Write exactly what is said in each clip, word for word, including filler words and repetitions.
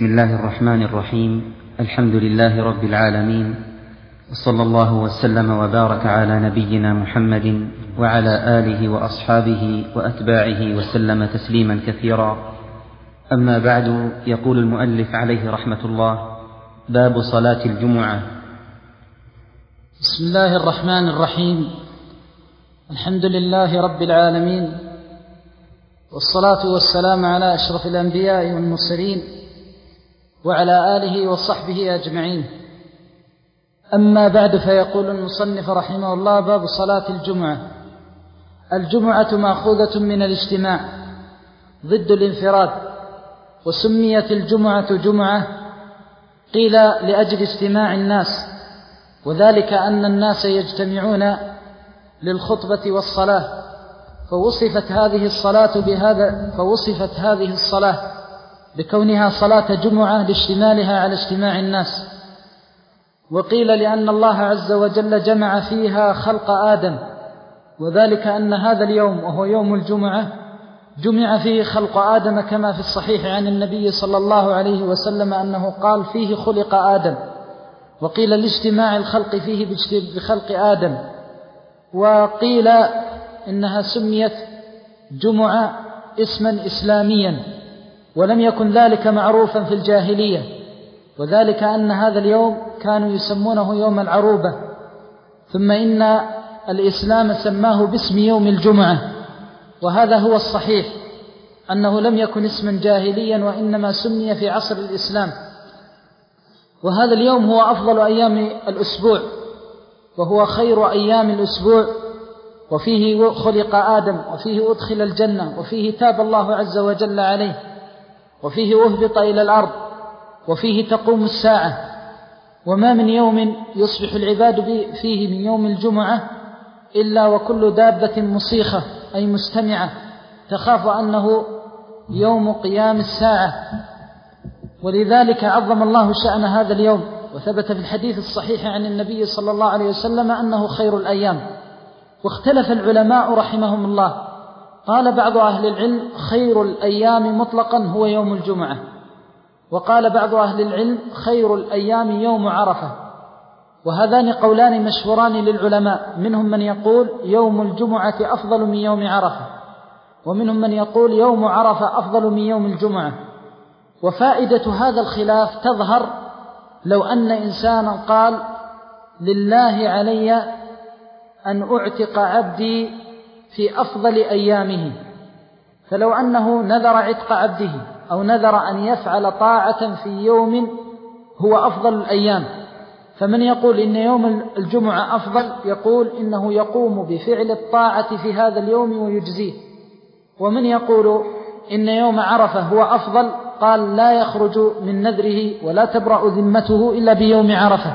بسم الله الرحمن الرحيم. الحمد لله رب العالمين، وصلى الله وسلم وبارك على نبينا محمد وعلى آله وأصحابه وأتباعه وسلم تسليما كثيرا. أما بعد، يقول المؤلف عليه رحمة الله: باب صلاة الجمعة. بسم الله الرحمن الرحيم. الحمد لله رب العالمين، والصلاة والسلام على أشرف الأنبياء والمرسلين وعلى آله وصحبه أجمعين. أما بعد، فيقول المصنف رحمه الله: باب صلاة الجمعة. الجمعة مأخوذة من الاجتماع ضد الانفراد، وسميت الجمعة جمعة قيل لأجل اجتماع الناس، وذلك أن الناس يجتمعون للخطبة والصلاة، فوصفت هذه الصلاة بهذا فوصفت هذه الصلاة بكونها صلاة جمعة لاشتمالها على اجتماع الناس. وقيل لأن الله عز وجل جمع فيها خلق آدم، وذلك أن هذا اليوم وهو يوم الجمعة جمع فيه خلق آدم، كما في الصحيح عن النبي صلى الله عليه وسلم أنه قال: فيه خلق آدم. وقيل لاجتماع الخلق فيه بخلق آدم. وقيل إنها سميت جمعة اسما إسلاميا، ولم يكن ذلك معروفا في الجاهلية، وذلك أن هذا اليوم كانوا يسمونه يوم العروبة، ثم إن الإسلام سماه باسم يوم الجمعة. وهذا هو الصحيح، أنه لم يكن اسما جاهليا، وإنما سمي في عصر الإسلام. وهذا اليوم هو أفضل أيام الأسبوع، وهو خير أيام الأسبوع، وفيه خلق آدم، وفيه أدخل الجنة، وفيه تاب الله عز وجل عليه، وفيه أهبط إلى الأرض، وفيه تقوم الساعة. وما من يوم يصبح العباد فيه من يوم الجمعة إلا وكل دابة مصيخة، أي مستمعة، تخاف أنه يوم قيام الساعة. ولذلك عظم الله شأن هذا اليوم، وثبت في الحديث الصحيح عن النبي صلى الله عليه وسلم أنه خير الأيام. واختلف العلماء رحمهم الله، قال بعض أهل العلم: خير الأيام مطلقا هو يوم الجمعة. وقال بعض أهل العلم: خير الأيام يوم عرفة. وهذان قولان مشهوران للعلماء، منهم من يقول يوم الجمعة أفضل من يوم عرفة، ومنهم من يقول يوم عرفة أفضل من يوم الجمعة. وفائدة هذا الخلاف تظهر لو أن إنسانا قال: لله علي أن أعتق عبدي في أفضل أيامه، فلو أنه نذر عتق عبده أو نذر أن يفعل طاعة في يوم هو أفضل الأيام، فمن يقول إن يوم الجمعة أفضل يقول إنه يقوم بفعل الطاعة في هذا اليوم ويجزيه. ومن يقول إن يوم عرفة هو أفضل قال: لا يخرج من نذره ولا تبرأ ذمته إلا بيوم عرفة.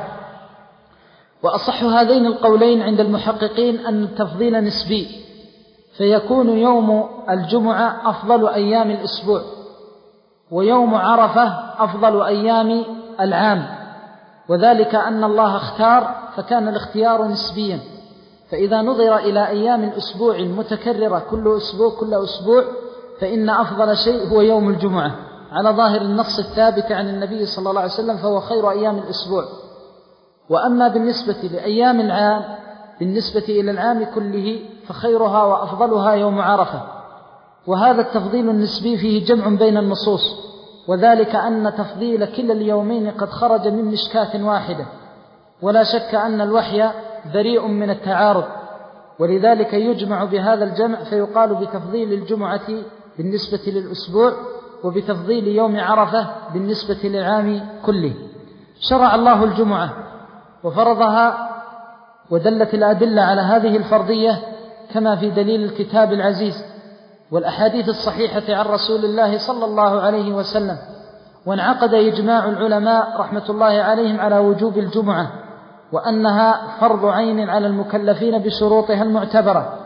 وأصح هذين القولين عند المحققين أن التفضيل نسبي، فيكون يوم الجمعة أفضل أيام الأسبوع، ويوم عرفة أفضل أيام العام، وذلك أن الله اختار، فكان الاختيار نسبيا. فإذا نظر إلى أيام الأسبوع المتكررة كل أسبوع كل أسبوع فإن أفضل شيء هو يوم الجمعة على ظاهر النص الثابت عن النبي صلى الله عليه وسلم، فهو خير أيام الأسبوع. وأما بالنسبة لأيام العام، بالنسبة إلى العام كله، فخيرها وأفضلها يوم عرفة. وهذا التفضيل النسبي فيه جمع بين النصوص، وذلك أن تفضيل كلا اليومين قد خرج من مشكاة واحدة، ولا شك أن الوحي بريء من التعارض، ولذلك يجمع بهذا الجمع فيقال بتفضيل الجمعة بالنسبة للأسبوع، وبتفضيل يوم عرفة بالنسبة للعام كله. شرع الله الجمعة وفرضها، ودلت الأدلة على هذه الفرضية كما في دليل الكتاب العزيز والأحاديث الصحيحة عن رسول الله صلى الله عليه وسلم. وانعقد إجماع العلماء رحمة الله عليهم على وجوب الجمعة، وأنها فرض عين على المكلفين بشروطها المعتبرة.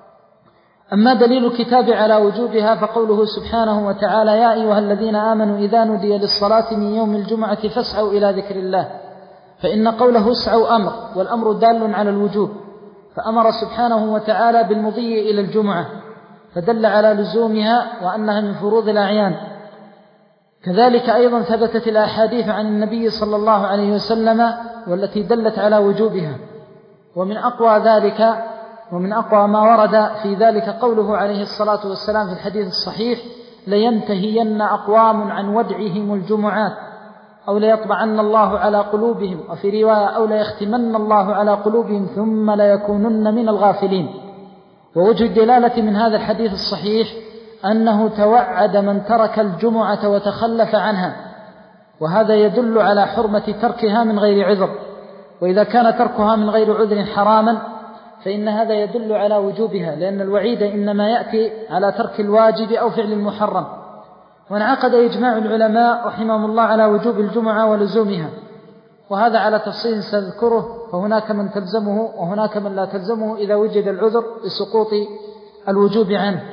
أما دليل الكتاب على وجوبها فقوله سبحانه وتعالى: يا أيها الذين آمنوا إذا نودي للصلاة من يوم الجمعة فاسعوا إلى ذكر الله. فإن قوله اسعوا أمر، والأمر دال على الوجوب، فأمر سبحانه وتعالى بالمضي إلى الجمعة، فدل على لزومها وأنها من فروض الأعيان. كذلك أيضا ثبتت الأحاديث عن النبي صلى الله عليه وسلم والتي دلت على وجوبها، ومن أقوى ذلك ومن أقوى ما ورد في ذلك قوله عليه الصلاة والسلام في الحديث الصحيح: لينتهين أقوام عن ودعهم الجمعات أو ليطبعن الله على قلوبهم، وفي رواية: أو ليختمن الله على قلوبهم ثم ليكونن من الغافلين. ووجه الدلالة من هذا الحديث الصحيح أنه توعد من ترك الجمعة وتخلف عنها، وهذا يدل على حرمة تركها من غير عذر، وإذا كان تركها من غير عذر حراما فإن هذا يدل على وجوبها، لأن الوعيد إنما يأتي على ترك الواجب أو فعل المحرم. وانعقد إجماع العلماء رحمهم الله على وجوب الجمعة ولزومها، وهذا على تفصيل سنذكره، فهناك من تلزمه وهناك من لا تلزمه إذا وجد العذر لسقوط الوجوب عنه.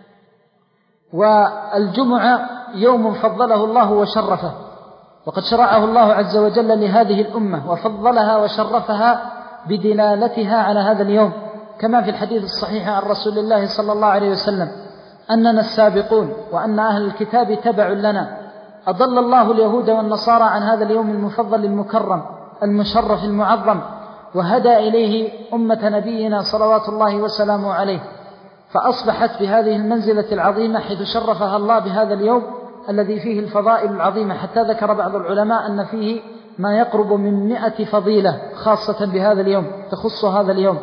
والجمعة يوم فضله الله وشرفه، وقد شرعه الله عز وجل لهذه الأمة وفضلها وشرفها بدلالتها على هذا اليوم، كما في الحديث الصحيح عن رسول الله صلى الله عليه وسلم أننا السابقون وأن أهل الكتاب تبع لنا. أضل الله اليهود والنصارى عن هذا اليوم المفضل المكرم المشرف المعظم، وهدى إليه أمة نبينا صلوات الله وسلامه عليه، فأصبحت بهذه المنزلة العظيمة حيث شرفها الله بهذا اليوم الذي فيه الفضائل العظيمة، حتى ذكر بعض العلماء أن فيه ما يقرب من مئة فضيلة خاصة بهذا اليوم تخص هذا اليوم.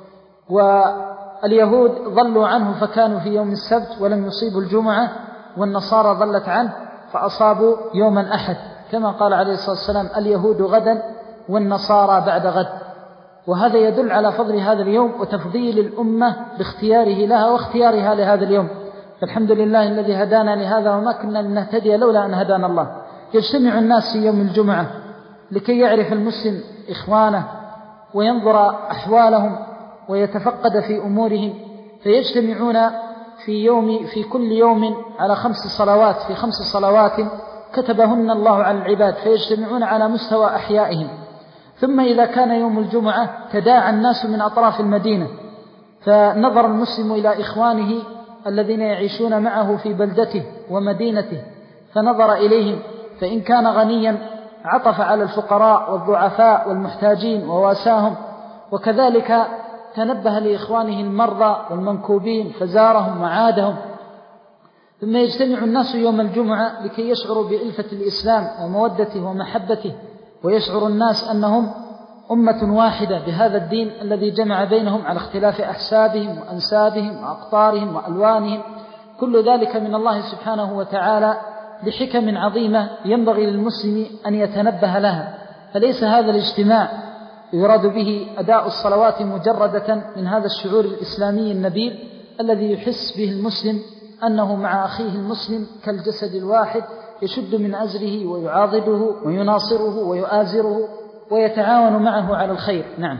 واليهود ضلوا عنه فكانوا في يوم السبت ولم يصيبوا الجمعة، والنصارى ضلت عنه فأصابوا يوم الأحد، كما قال عليه الصلاة والسلام: اليهود غدا والنصارى بعد غد. وهذا يدل على فضل هذا اليوم وتفضيل الأمة باختياره لها واختيارها لهذا اليوم. فالحمد لله الذي هدانا لهذا، وما كنا لنهتدي لولا أن هدانا الله. يجتمع الناس في يوم الجمعة لكي يعرف المسلم إخوانه وينظر أحوالهم ويتفقد في أمورهم، فيجتمعون في يوم في كل يوم على خمس صلوات في خمس صلوات كتبهن الله على العباد، فيجتمعون على مستوى أحيائهم. ثم إذا كان يوم الجمعة تداعى الناس من أطراف المدينة، فنظر المسلم إلى إخوانه الذين يعيشون معه في بلدته ومدينته، فنظر إليهم، فإن كان غنيا عطف على الفقراء والضعفاء والمحتاجين وواساهم، وكذلك تنبه لإخوانه المرضى والمنكوبين فزارهم وعادهم. ثم يجتمع الناس يوم الجمعة لكي يشعروا بألفة الإسلام ومودته ومحبته، ويشعر الناس أنهم أمة واحدة بهذا الدين الذي جمع بينهم على اختلاف أحسابهم وأنسابهم وأقطارهم وألوانهم. كل ذلك من الله سبحانه وتعالى لحكم عظيمة ينبغي للمسلم أن يتنبه لها. فليس هذا الاجتماع يراد به أداء الصلوات مجردة من هذا الشعور الإسلامي النبيل الذي يحس به المسلم أنه مع أخيه المسلم كالجسد الواحد، يشد من أزره ويعاضده ويناصره ويؤازره ويتعاون معه على الخير. نعم.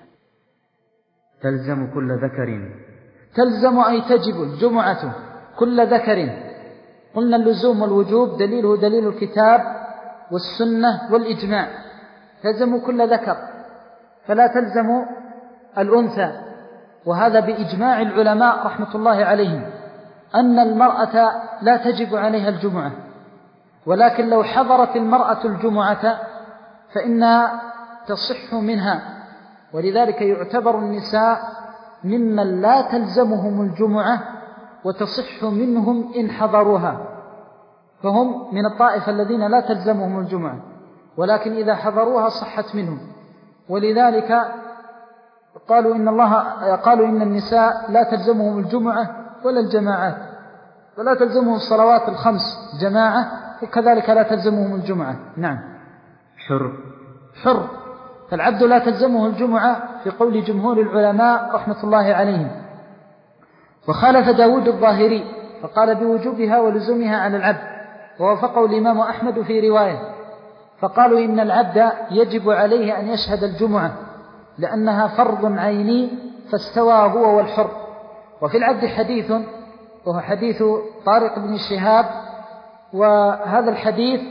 تلزم كل ذكر. تلزم أي تجب الجمعة كل ذكر. قلنا اللزوم والوجوب دليله دليل الكتاب والسنة والإجماع. تلزم كل ذكر فلا تلزم الأنثى، وهذا بإجماع العلماء رحمة الله عليهم أن المرأة لا تجب عليها الجمعة، ولكن لو حضرت المرأة الجمعة فإنها تصح منها، ولذلك يعتبر النساء ممن لا تلزمهم الجمعة وتصح منهم إن حضروها، فهم من الطائفة الذين لا تلزمهم الجمعة، ولكن إذا حضروها صحت منهم. ولذلك قالوا إن الله قالوا إن النساء لا تلزمهم الجمعة ولا الجماعات، ولا تلزمهم الصلوات الخمس جماعة، وكذلك لا تلزمهم الجمعة. نعم. حر. حر. فالعبد لا تلزمه الجمعة في قول جمهور العلماء رحمة الله عليهم. وخالف داود الظاهري فقال بوجوبها ولزومها على العبد، ووافقه الإمام أحمد في رواية، فقالوا إن العبد يجب عليه أن يشهد الجمعة لأنها فرض عيني، فاستوى هو والحر. وفي العبد حديث، وهو حديث طارق بن الشهاب، وهذا الحديث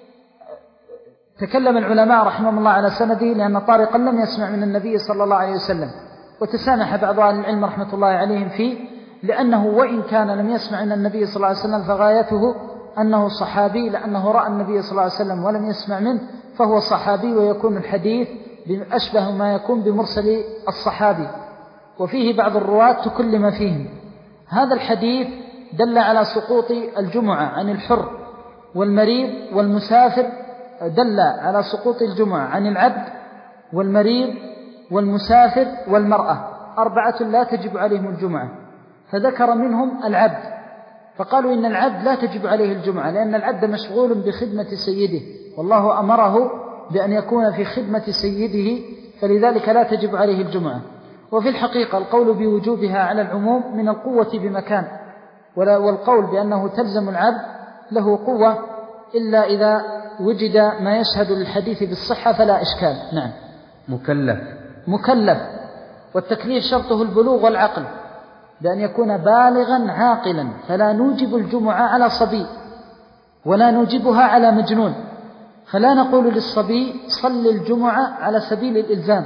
تكلم العلماء رحمهم الله على سنده، لأن طارقا لم يسمع من النبي صلى الله عليه وسلم، وتسامح بعض أهل العلم رحمة الله عليهم فيه، لأنه وإن كان لم يسمع من النبي صلى الله عليه وسلم فغايته أنه صحابي لأنه رأى النبي صلى الله عليه وسلم ولم يسمع منه فهو صحابي، ويكون الحديث أشبه ما يكون بمرسل الصحابي. وفيه بعض الرواة تكلم فيهم. هذا الحديث دل على سقوط الجمعة عن الحر والمريض والمسافر، دل على سقوط الجمعة عن العبد والمريض والمسافر والمرأة، أربعة لا تجب عليهم الجمعة. فذكر منهم العبد، فقالوا إن العبد لا تجب عليه الجمعة لأن العبد مشغول بخدمة سيده، والله أمره بأن يكون في خدمة سيده، فلذلك لا تجب عليه الجمعة. وفي الحقيقة القول بوجوبها على العموم من القوة بمكان، والقول بأنه تلزم العبد له قوة إلا إذا وجد ما يشهد للحديث بالصحة فلا إشكال. نعم. مكلف مكلف، والتكليف شرطه البلوغ والعقل، بأن يكون بالغا عاقلا، فلا نوجب الجمعة على صبي ولا نوجبها على مجنون. فلا نقول للصبي صل الجمعة على سبيل الإلزام،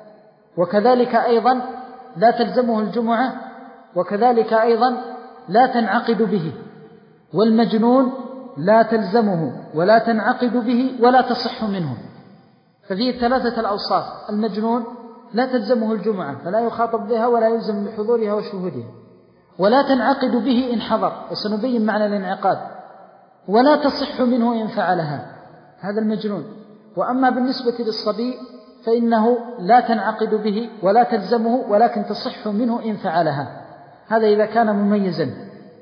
وكذلك أيضا لا تلزمه الجمعة، وكذلك أيضا لا تنعقد به. والمجنون لا تلزمه ولا تنعقد به ولا تصح منه. ففيه ثلاثة الأوصاف. المجنون لا تلزمه الجمعة فلا يخاطب بها ولا يلزم بحضورها وشهودها، ولا تنعقد به إن حضر، وسنبين معنى الانعقاد، ولا تصح منه إن فعلها، هذا المجنون. وأما بالنسبة للصبي فإنه لا تنعقد به ولا تلزمه ولكن تصح منه إن فعلها، هذا إذا كان مميزا،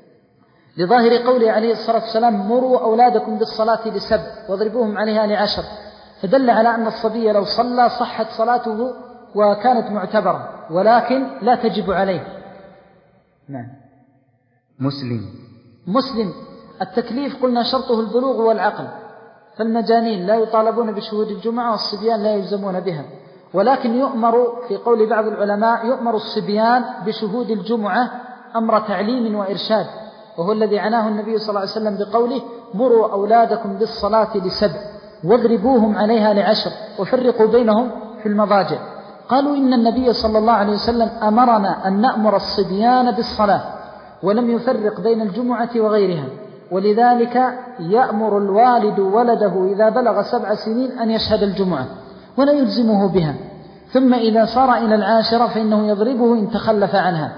لظاهر قوله عليه الصلاة والسلام مروا أولادكم بالصلاة لسبع واضربوهم عليها لعشر، فدل على أن الصبي لو صلى صحت صلاته وكانت معتبرة، ولكن لا تجب عليه. نعم. مسلم مسلم التكليف قلنا شرطه البلوغ والعقل، فالمجانين لا يطالبون بشهود الجمعة والصبيان لا يلزمون بها، ولكن يؤمر في قول بعض العلماء يؤمر الصبيان بشهود الجمعة أمر تعليم وإرشاد، وهو الذي عناه النبي صلى الله عليه وسلم بقوله مروا أولادكم بالصلاة لسبع واضربوهم عليها لعشر وفرقوا بينهم في المضاجع. قالوا إن النبي صلى الله عليه وسلم أمرنا أن نأمر الصبيان بالصلاة ولم يفرق بين الجمعة وغيرها، ولذلك يأمر الوالد ولده إذا بلغ سبع سنين أن يشهد الجمعة ولا يلزمه بها، ثم إذا صار إلى العاشرة فإنه يضربه إن تخلف عنها.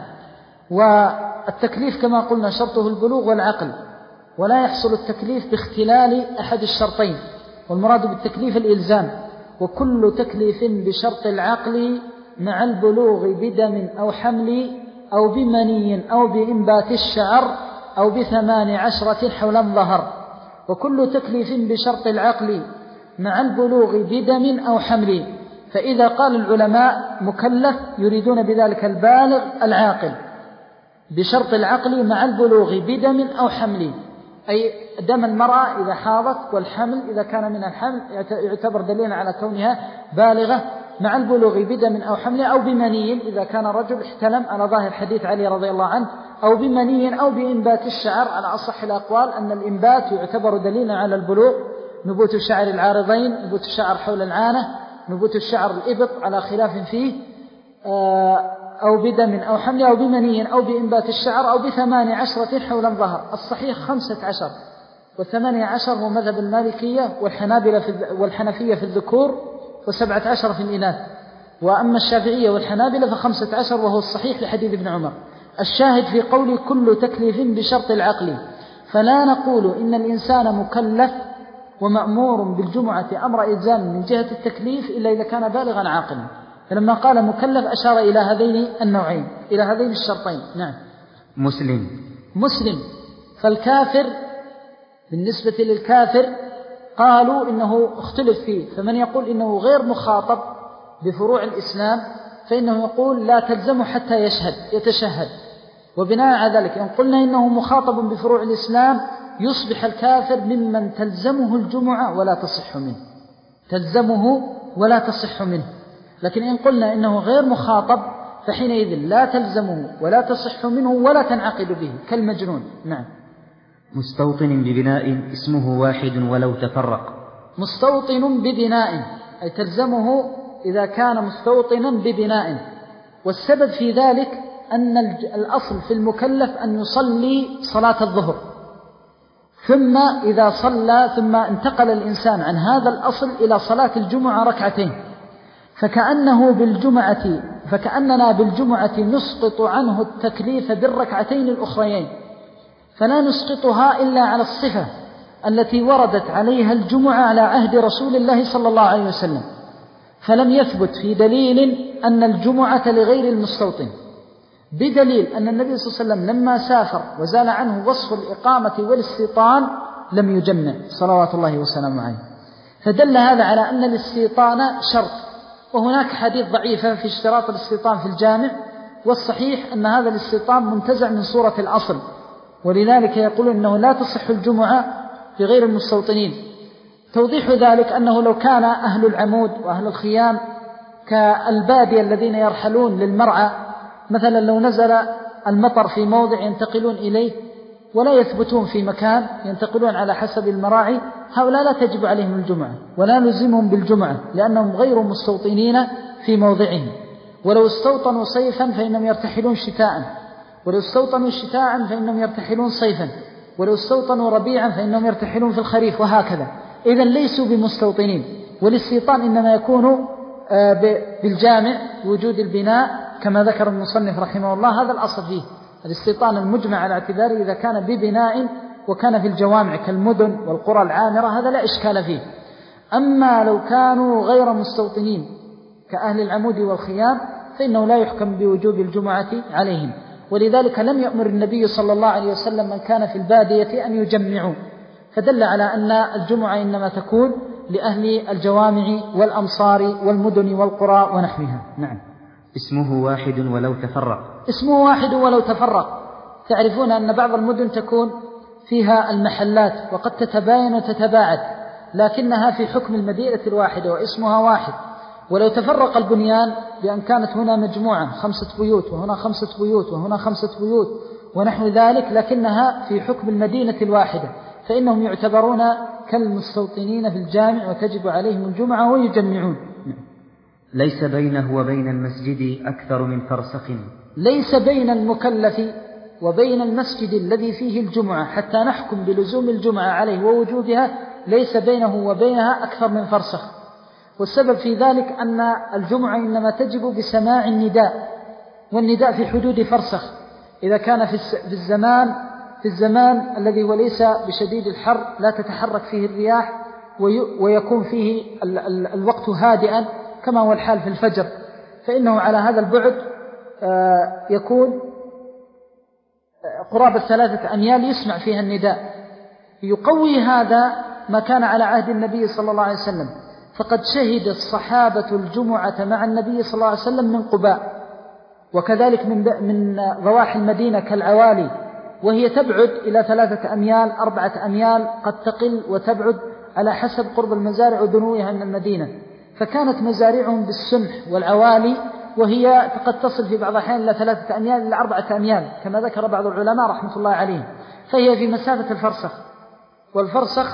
والتكليف كما قلنا شرطه البلوغ والعقل، ولا يحصل التكليف باختلال أحد الشرطين، والمراد بالتكليف الإلزام. وكل تكليف بشرط العقل مع البلوغ بدم أو حمل أو بمني أو بإنبات الشعر أو بثمان عشرة حولا ظهر. وكل تكليف بشرط العقل مع البلوغ بدم أو حمل، فإذا قال العلماء مكلف يريدون بذلك البالغ العاقل بشرط العقل مع البلوغ بدم أو حمل، أي دم المرأة إذا حاضت، والحمل إذا كان من الحمل يعتبر دليلا على كونها بالغة مع البلوغ بدم أو حمل، أو بمني إذا كان رجل احتلم على ظاهر حديث علي رضي الله عنه، أو بمني أو بإنبات الشعر على أصح الأقوال، أن الإنبات يعتبر دليلا على البلوغ، نبوت الشعر العارضين، نبوت الشعر حول العانة، نبوت الشعر الإبط على خلاف فيه، أو بدم أو حمل أو بمني أو بإنبات الشعر أو بثمان عشرة حولا ظهر. الصحيح خمسة عشر، والثمانية عشر هو مذهب المالكية والحنابلة في والحنفية في الذكور، وسبعة عشر في الإناث. وأما الشافعية والحنابلة فخمسة عشر، وهو الصحيح لحديث ابن عمر. الشاهد في قول كل تكليف بشرط العقل، فلا نقول إن الإنسان مكلف ومأمور بالجمعة أمر إلزام من جهة التكليف إلا إذا كان بالغا عاقلا، فلما قال مكلف أشار إلى هذين النوعين، إلى هذين الشرطين. نعم. مسلم مسلم فالكافر بالنسبة للكافر قالوا إنه اختلف فيه، فمن يقول إنه غير مخاطب بفروع الإسلام فإنه يقول لا تلزم حتى يشهد يتشهد، وبناء على ذلك إن قلنا إنه مخاطب بفروع الإسلام يصبح الكافر ممن تلزمه الجمعة ولا تصح منه، تلزمه ولا تصح منه. لكن إن قلنا إنه غير مخاطب فحينئذ لا تلزمه ولا تصح منه ولا تنعقد به كالمجنون. نعم. مستوطن ببناء اسمه واحد ولو تفرق. مستوطن ببناء أي تلزمه إذا كان مستوطنا ببناء، والسبب في ذلك أن الأصل في المكلف أن يصلي صلاة الظهر، ثم إذا صلى ثم انتقل الإنسان عن هذا الأصل إلى صلاة الجمعة ركعتين، فكأنه بالجمعة فكأننا بالجمعة نسقط عنه التكليف بالركعتين الأخريين، فلا نسقطها إلا على الصفة التي وردت عليها الجمعة على عهد رسول الله صلى الله عليه وسلم، فلم يثبت في دليل أن الجمعة لغير المستوطن، بدليل أن النبي صلى الله عليه وسلم لما سافر وزال عنه وصف الإقامة والاستيطان لم يجمع صلوات الله وسلامه عليه، فدل هذا على أن الاستيطان شرط. وهناك حديث ضعيفة في اشتراط الاستيطان في الجامع، والصحيح أن هذا الاستيطان منتزع من صورة الأصل، ولذلك يقولون أنه لا تصح الجمعة بغير المستوطنين. توضيح ذلك أنه لو كان أهل العمود وأهل الخيام كالبادية الذين يرحلون للمرعى، مثلا لو نزل المطر في موضع ينتقلون إليه ولا يثبتون في مكان، ينتقلون على حسب المراعي، هؤلاء لا تجب عليهم الجمعة ولا نلزمهم بالجمعة لأنهم غير مستوطنين في موضعهم. ولو استوطنوا صيفا فإنهم يرتحلون شتاء، ولو استوطنوا شتاء فإنهم يرتحلون صيفا، ولو استوطنوا ربيعا فإنهم يرتحلون في الخريف، وهكذا. إذن ليسوا بمستوطنين. والاستيطان إنما يكون بالجامع وجود البناء كما ذكر المصنف رحمه الله، هذا الأصل فيه الاستيطان المجمع على اعتباره إذا كان ببناء وكان في الجوامع كالمدن والقرى العامرة، هذا لا إشكال فيه. أما لو كانوا غير مستوطنين كأهل العمود والخيام فإنه لا يحكم بوجوب الجمعة عليهم، ولذلك لم يأمر النبي صلى الله عليه وسلم من كان في البادية أن يجمعوا، فدل على أن الجمعة إنما تكون لأهل الجوامع والأمصار والمدن والقرى ونحوها. نعم. اسمه واحد ولو تفرق. اسمه واحد ولو تفرق. تعرفون أن بعض المدن تكون فيها المحلات وقد تتباين وتتباعد، لكنها في حكم المدينة الواحدة واسمها واحد. ولو تفرق البنيان بأن كانت هنا مجموعة خمسة بيوت وهنا خمسة بيوت وهنا خمسة بيوت ونحو ذلك، لكنها في حكم المدينة الواحدة، فإنهم يعتبرون كالمستوطنين في الجامع وتجب عليهم الجمعة ويجمعون. ليس بينه وبين المسجد أكثر من فرسخ. ليس بين المكلف وبين المسجد الذي فيه الجمعة حتى نحكم بلزوم الجمعة عليه ووجودها، ليس بينه وبينها أكثر من فرسخ. والسبب في ذلك أن الجمعة إنما تجب بسماع النداء، والنداء في حدود فرسخ. إذا كان في الزمان في الزمان الذي وليس بشديد الحر لا تتحرك فيه الرياح ويكون فيه الوقت هادئا كما هو الحال في الفجر، فإنه على هذا البعد يكون قرابة ثلاثة أميال يسمع فيها النداء. يقوي هذا ما كان على عهد النبي صلى الله عليه وسلم، فقد شهد الصحابة الجمعة مع النبي صلى الله عليه وسلم من قباء، وكذلك من من ضواحي المدينة كالعوالي، وهي تبعد إلى ثلاثة أميال أربعة أميال، قد تقل وتبعد على حسب قرب المزارع ودنوها من المدينة. فكانت مزارعهم بالسمح والعوالي، وهي قد تصل في بعض الأحيان إلى ثلاثة أميال إلى أربعة أميال كما ذكر بعض العلماء رحمة الله عليهم، فهي في مسافة الفرسخ. والفرسخ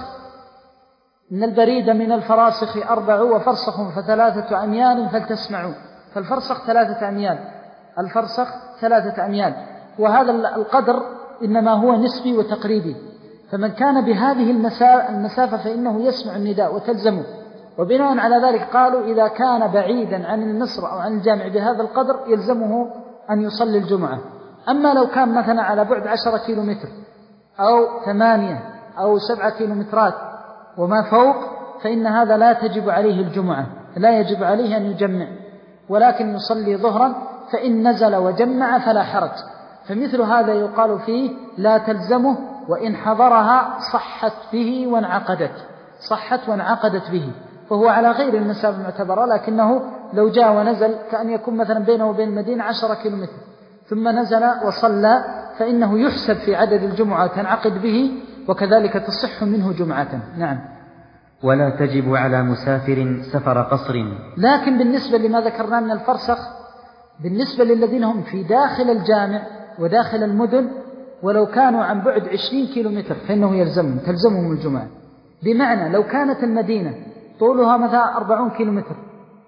من البريدة من الفراسخ أربع وفرسخ فثلاثة أميال فلتسمعوا، فالفرسخ ثلاثة أميال، الفرسخ ثلاثة أميال، وهذا القدر إنما هو نسبي وتقريبي. فمن كان بهذه المسافة فإنه يسمع النداء وتلزمه، وبناء على ذلك قالوا إذا كان بعيدا عن المصر أو عن الجامع بهذا القدر يلزمه أن يصلي الجمعة. أما لو كان مثلا على بعد عشرة كيلو متر أو ثمانية أو سبعة كيلو مترات وما فوق، فإن هذا لا تجب عليه الجمعة، لا يجب عليه أن يجمع، ولكن يصلي ظهرا، فإن نزل وجمع فلا حرج. فمثل هذا يقال فيه لا تلزمه، وإن حضرها صحت به وانعقدت صحت وانعقدت به، فهو على غير المسافة المعتبرة. لكنه لو جاء ونزل كأن يكون مثلا بينه وبين المدينة عشرة كيلو متر ثم نزل وصلى، فإنه يحسب في عدد الجمعة تنعقد به، وكذلك تصح منه جمعة. نعم. ولا تجب على مسافر سفر قصر. لكن بالنسبة لما ذكرنا من الفرسخ، بالنسبة للذين هم في داخل الجامع وداخل المدن ولو كانوا عن بعد عشرين كيلو متر فإنه يلزمهم تلزمهم الجمعة. بمعنى لو كانت المدينة طولها مثلا أربعون كيلو متر،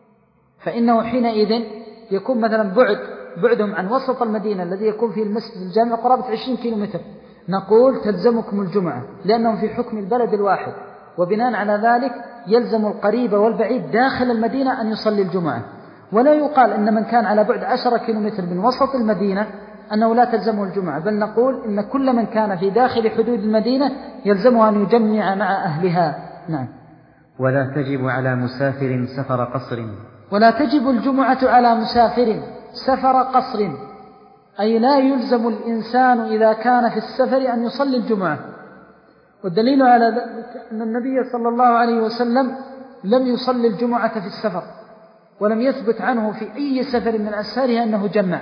فإنه حينئذ يكون مثلا بعد بعدهم عن وسط المدينة الذي يكون فيه المسجد الجامع قرابة عشرين كيلو متر، نقول تلزمكم الجمعة لأنهم في حكم البلد الواحد، وبناء على ذلك يلزم القريب والبعيد داخل المدينة أن يصلي الجمعة. ولا يقال إن من كان على بعد عشرة كيلومتر من وسط المدينة أنه لا تلزمه الجمعة، بل نقول إن كل من كان في داخل حدود المدينة يلزمه أن يجمع مع أهلها. نعم. ولا تجب على مسافر سفر قصر. ولا تجب الجمعة على مسافر سفر قصر، أي لا يلزم الإنسان إذا كان في السفر أن يصلي الجمعة. والدليل على ذلك أن النبي صلى الله عليه وسلم لم يصلي الجمعة في السفر، ولم يثبت عنه في أي سفر من أسفاره أنه جمع.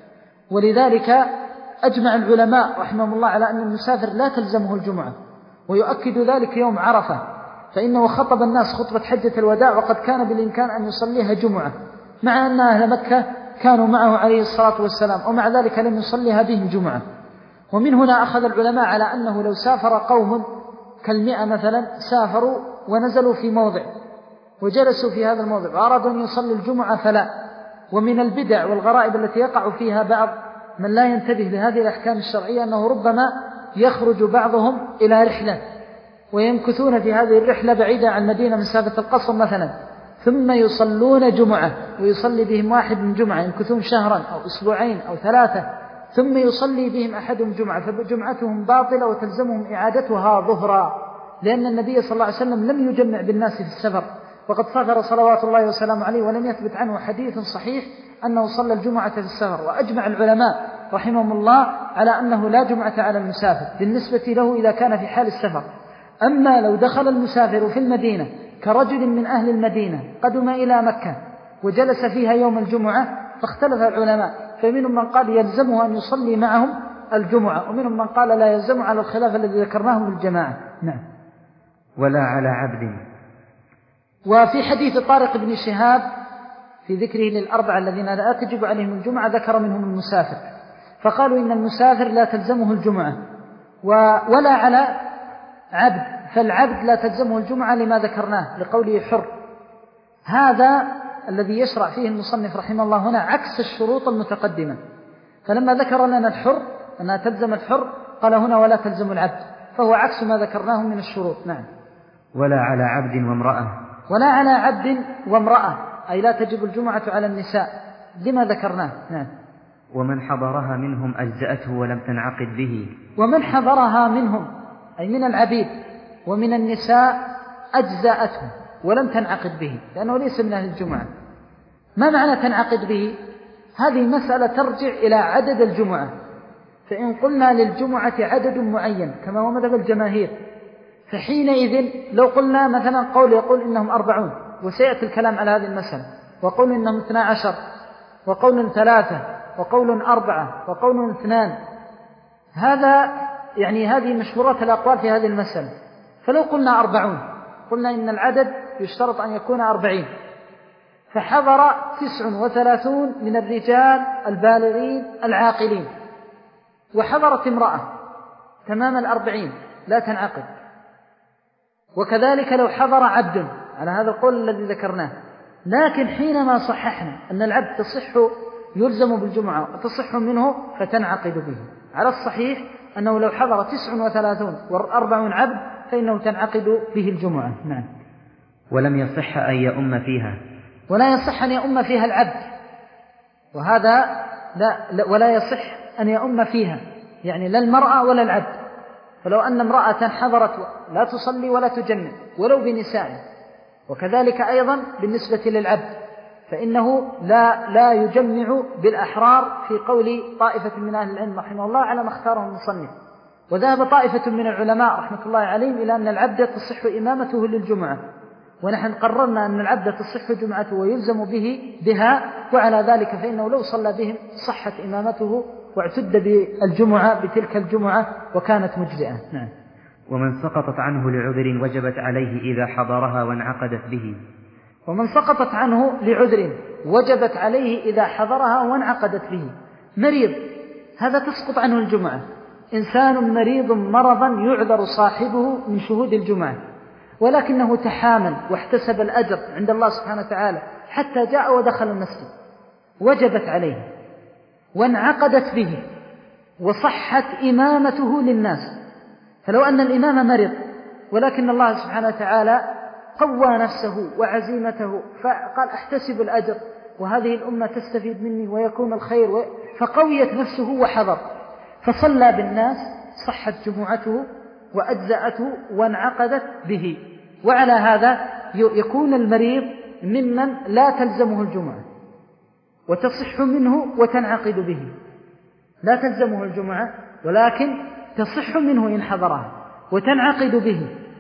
ولذلك أجمع العلماء رحمهم الله على أن المسافر لا تلزمه الجمعة، ويؤكد ذلك يوم عرفة، فإنه خطب الناس خطبة حجة الوداع وقد كان بالإمكان أن يصليها جمعة، مع أن أهل مكة كانوا معه عليه الصلاة والسلام، ومع ذلك لم يصليها بهم جمعة. ومن هنا أخذ العلماء على أنه لو سافر قوم كالمئة مثلا، سافروا ونزلوا في موضع وجلسوا في هذا الموضع وأرادوا أن يصلي الجمعة فلا. ومن البدع والغرائب التي يقع فيها بعض من لا ينتبه لهذه الأحكام الشرعية أنه ربما يخرج بعضهم إلى رحلة ويمكثون في هذه الرحلة بعيدة عن المدينة مسافة القصر مثلا، ثم يصلون جمعة ويصلي بهم واحد من جمعة، يمكثون شهرا أو أسبوعين أو ثلاثة، ثم يصلي بهم أحدهم جمعة، فجمعتهم باطلة وتلزمهم إعادتها ظهرا، لأن النبي صلى الله عليه وسلم لم يجمع بالناس في السفر، وقد سافر صلوات الله وسلامه عليه ولم يثبت عنه حديث صحيح أنه صلى الجمعة في السفر. وأجمع العلماء رحمهم الله على أنه لا جمعة على المسافر بالنسبة له إذا كان في حال السفر. أما لو دخل المسافر في المدينة كرجل من أهل المدينة قدم إلى مكة وجلس فيها يوم الجمعة فاختلف العلماء، فمنهم من قال يلزمه أن يصلي معهم الجمعة، ومنهم من قال لا يلزمه على الخلاف الذي ذكرناه بالجماعة. نعم. ولا على عبد. وفي حديث طارق بن شهاب في ذكره للأربعة الذين لا تجب عليهم الجمعة ذكر منهم المسافر، فقالوا إن المسافر لا تلزمه الجمعة. ولا على عبد، فالعبد لا تلزمه الجمعة لما ذكرناه لقوله حر. هذا الذي يشرع فيه المصنف رحمه الله هنا عكس الشروط المتقدمة، فلما ذكر لنا الحر أنها تلزم الحر قال هنا ولا تلزم العبد، فهو عكس ما ذكرناه من الشروط. نعم. ولا على عبد وامرأة. ولا على عبد وامرأة، أي لا تجب الجمعة على النساء لما ذكرناه. نعم. ومن حضرها منهم أجزأته ولم تنعقد به. ومن حضرها منهم أي من العبيد ومن النساء أجزأته ولم تنعقد به، لأنه ليس من أهل الجمعة. ما معنى تنعقد به؟ هذه مسألة ترجع إلى عدد الجمعة، فإن قلنا للجمعة عدد معين كما هو مذهب الجماهير، فحينئذ لو قلنا مثلا قول يقول إنهم أربعون، وسيأتي الكلام على هذه المسألة، وقول إنهم اثنا عشر، وقول ثلاثة، وقول أربعة، وقول اثنان، هذا يعني هذه مشهورات الأقوال في هذه المسألة. فلو قلنا أربعون قلنا إن العدد يشترط أن يكون أربعين، فحضر تسع وثلاثون من الرجال البالغين العاقلين، وحضرت امرأة تمام الأربعين لا تنعقد. وكذلك لو حضر عبد على هذا القول الذي ذكرناه، لكن حينما صححنا أن العبد تصح يلزم بالجمعة وتصح منه فتنعقد به، على الصحيح أنه لو حضر تسع وثلاثون وأربعون عبد فإنه تنعقد به الجمعة. نعم. ولم يصح أن يؤم فيها. ولا يصح أن يؤم فيها العبد، وهذا لا, لا ولا يصح أن يؤم فيها، يعني لا المرأة ولا العبد. فلو أن امرأة حضرت لا تصلي ولا تجمع ولو بنساء، وكذلك أيضا بالنسبة للعبد فإنه لا, لا يجمع بالأحرار في قول طائفة من أهل العلم رحمه الله على ما اختاره المصنف. وذهب طائفة من العلماء رحمة الله عليهم إلى أن العبد تصح إمامته للجمعة، ونحن قررنا أن العبد تصح جمعته ويلزم به بها، وعلى ذلك فإنه لو صلى بهم صحت إمامته واعتد بالجمعة بتلك الجمعة وكانت مجزئة. نعم. ومن سقطت عنه لعذر وجبت عليه إذا حضرها وانعقدت به. ومن سقطت عنه لعذر وجبت عليه إذا حضرها وانعقدت به. مريض هذا تسقط عنه الجمعة، إنسان مريض مرضا يعذر صاحبه من شهود الجمعة، ولكنه تحامل واحتسب الأجر عند الله سبحانه وتعالى حتى جاء ودخل المسجد، وجبت عليه وانعقدت به، وصحت إمامته للناس. فلو أن الإمام مرض ولكن الله سبحانه وتعالى قوى نفسه وعزيمته فقال أحتسب الأجر وهذه الأمة تستفيد مني ويكون الخير، فقويت نفسه وحضر فصلى بالناس، صحت جمعته وأجزأته وانعقدت به. وعلى هذا يكون المريض ممن لا تلزمه الجمعة وتصح منه وتنعقد به، لا تلزمه الجمعة ولكن تصح منه إن حضرها وتنعقد به.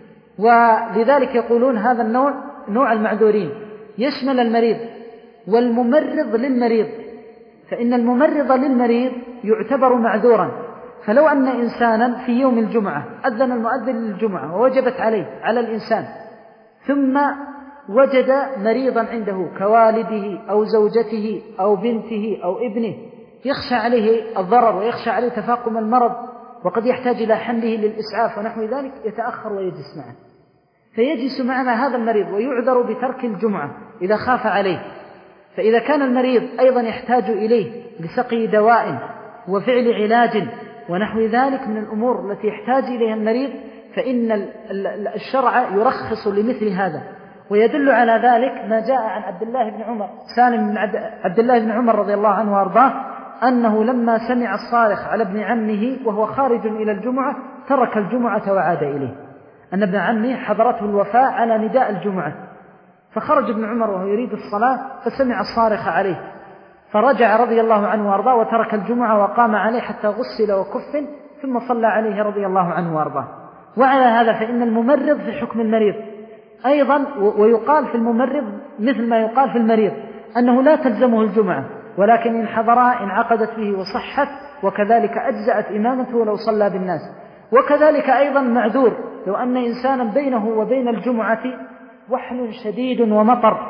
ولذلك يقولون هذا النوع نوع المعذورين يشمل المريض والممرض للمريض، فإن الممرض للمريض يعتبر معذورا. فلو أن إنسانا في يوم الجمعة أذن المؤذن للجمعة ووجبت عليه على الإنسان، ثم وجد مريضا عنده كوالده أو زوجته أو بنته أو ابنه يخشى عليه الضرر ويخشى عليه تفاقم المرض وقد يحتاج إلى حمله للإسعاف ونحو ذلك، يتأخر ويجلس معه، فيجلس معنا هذا المريض ويعذر بترك الجمعة إذا خاف عليه. فإذا كان المريض أيضا يحتاج إليه لسقي دواء وفعل علاج ونحو ذلك من الأمور التي يحتاج إليها المريض، فإن الشرع يرخص لمثل هذا. ويدل على ذلك ما جاء عن عبد الله بن عمر سالم بن عبد الله بن عمر رضي الله عنه وارضاه أنه لما سمع الصارخ على ابن عمه وهو خارج إلى الجمعة ترك الجمعة وعاد إليه، أن ابن عمه حضرته الوفاة على نداء الجمعة، فخرج ابن عمر وهو يريد الصلاة فسمع الصارخ عليه فرجع رضي الله عنه وارضاه وترك الجمعة وقام عليه حتى غسل وكفن ثم صلى عليه رضي الله عنه وارضاه. وعلى هذا فإن الممرض في حكم المريض أيضا، ويقال في الممرض مثل ما يقال في المريض أنه لا تلزمه الجمعة ولكن إن حضرها انعقدت به وصحت، وكذلك أجزأت إمامته لو صلى بالناس. وكذلك أيضا معذور لو أن إنسانا بينه وبين الجمعة وحل شديد ومطر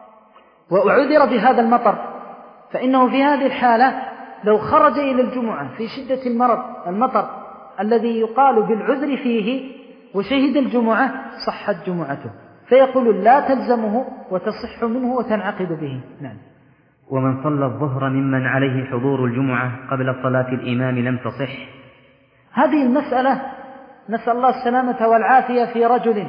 وعذر بهذا المطر، فإنه في هذه الحالة لو خرج إلى الجمعة في شدة المرض المطر الذي يقال بالعذر فيه وشهد الجمعة صحت جمعته، فيقول لا تلزمه وتصح منه وتنعقد به. نعم. ومن صلى الظهر ممن عليه حضور الجمعة قبل صلاة الإمام لم تصح. هذه المسألة نسأل الله السلامة والعافية في رجل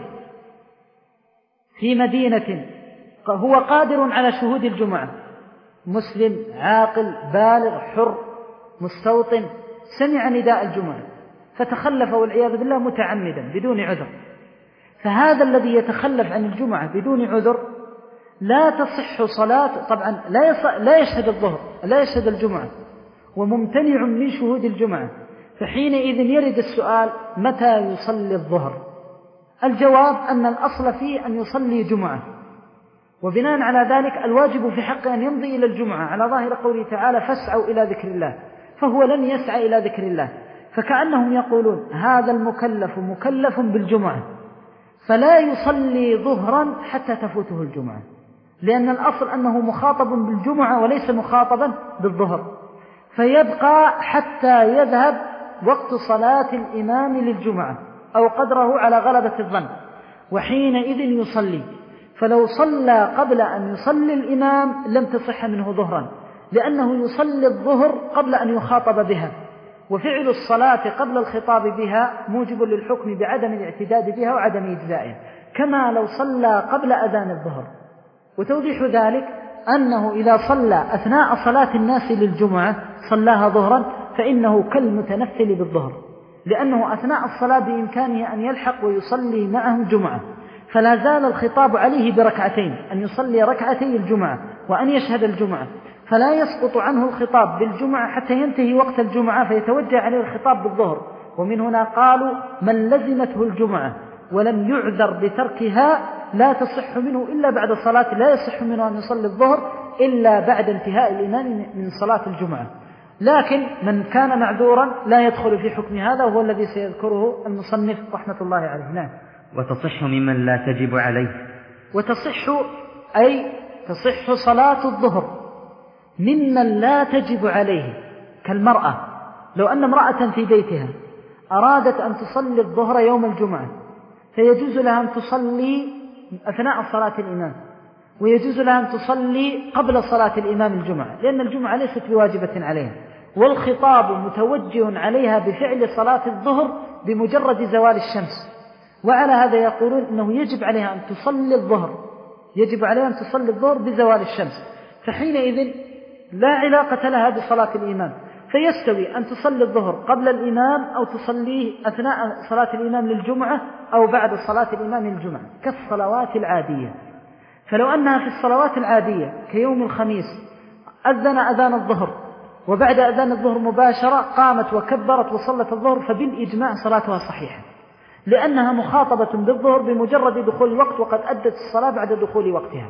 في مدينة هو قادر على شهود الجمعة، مسلم عاقل بالغ حر مستوطن، سمع نداء الجمعة فتخلف والعياذ بالله متعمدا بدون عذر، فهذا الذي يتخلف عن الجمعة بدون عذر لا تصح صلاة. طبعا لا لا يشهد الظهر لا يشهد الجمعة وممتنع من شهود الجمعة، فحينئذ يرد السؤال متى يصلي الظهر؟ الجواب أن الأصل فيه أن يصلي جمعة، وبناء على ذلك الواجب في حقه أن يمضي إلى الجمعة على ظاهر قوله تعالى فاسعوا إلى ذكر الله، فهو لن يسعى إلى ذكر الله، فكأنهم يقولون هذا المكلف مكلف بالجمعة فلا يصلي ظهرا حتى تفوته الجمعة، لأن الأصل أنه مخاطب بالجمعة وليس مخاطبا بالظهر، فيبقى حتى يذهب وقت صلاة الإمام للجمعة أو قدره على غلبة الظن، وحينئذ يصلي. فلو صلى قبل أن يصلي الإمام لم تصح منه ظهرا، لأنه يصلي الظهر قبل أن يخاطب بها، وفعل الصلاة قبل الخطاب بها موجب للحكم بعدم الاعتداد بها وعدم إجزائها، كما لو صلى قبل أذان الظهر. وتوضيح ذلك أنه إذا صلى أثناء صلاة الناس للجمعة صلاها ظهرا فإنه كالمتنفل بالظهر، لأنه أثناء الصلاة بإمكانه أن يلحق ويصلي معهم جمعة، فلا زال الخطاب عليه بركعتين، أن يصلي ركعتي الجمعة وأن يشهد الجمعة، فلا يسقط عنه الخطاب بالجمعة حتى ينتهي وقت الجمعة فيتوجه عليه الخطاب بالظهر. ومن هنا قالوا من لزمته الجمعة ولم يعذر بتركها لا تصح منه إلا بعد صلاة، لا يصح منه أن يصلي الظهر إلا بعد انتهاء الإمام من صلاة الجمعة. لكن من كان معذورا لا يدخل في حكم هذا، وهو الذي سيذكره المصنف رحمة الله عليه. نعم. وتصح ممن لا تجب عليه. وتصح أي تصح صلاة الظهر ممن لا تجب عليه، كالمرأة لو أن امرأة في بيتها أرادت أن تصلي الظهر يوم الجمعة فيجوز لها أن تصلي أثناء صلاة الإمام، ويجوز لها أن تصلي قبل صلاة الإمام الجمعة، لأن الجمعة ليست بواجبة عليها، والخطاب متوجه عليها بفعل صلاة الظهر بمجرد زوال الشمس. وعلى هذا يقولون إنه يجب عليها أن تصلي الظهر يجب عليها أن تصلي الظهر بزوال الشمس، فحينئذ لا علاقة لها بصلاة الإمام، فيستوي أن تصلي الظهر قبل الإمام أو تصليه أثناء صلاة الإمام للجمعة أو بعد صلاة الإمام للجمعة كالصلوات العادية. فلو أنها في الصلوات العادية كيوم الخميس أذن أذان الظهر وبعد أذان الظهر مباشرة قامت وكبرت وصلت الظهر، فبالإجماع صلاتها صحيحة، لأنها مخاطبة بالظهر بمجرد دخول الوقت وقد أدت الصلاة بعد دخول وقتها.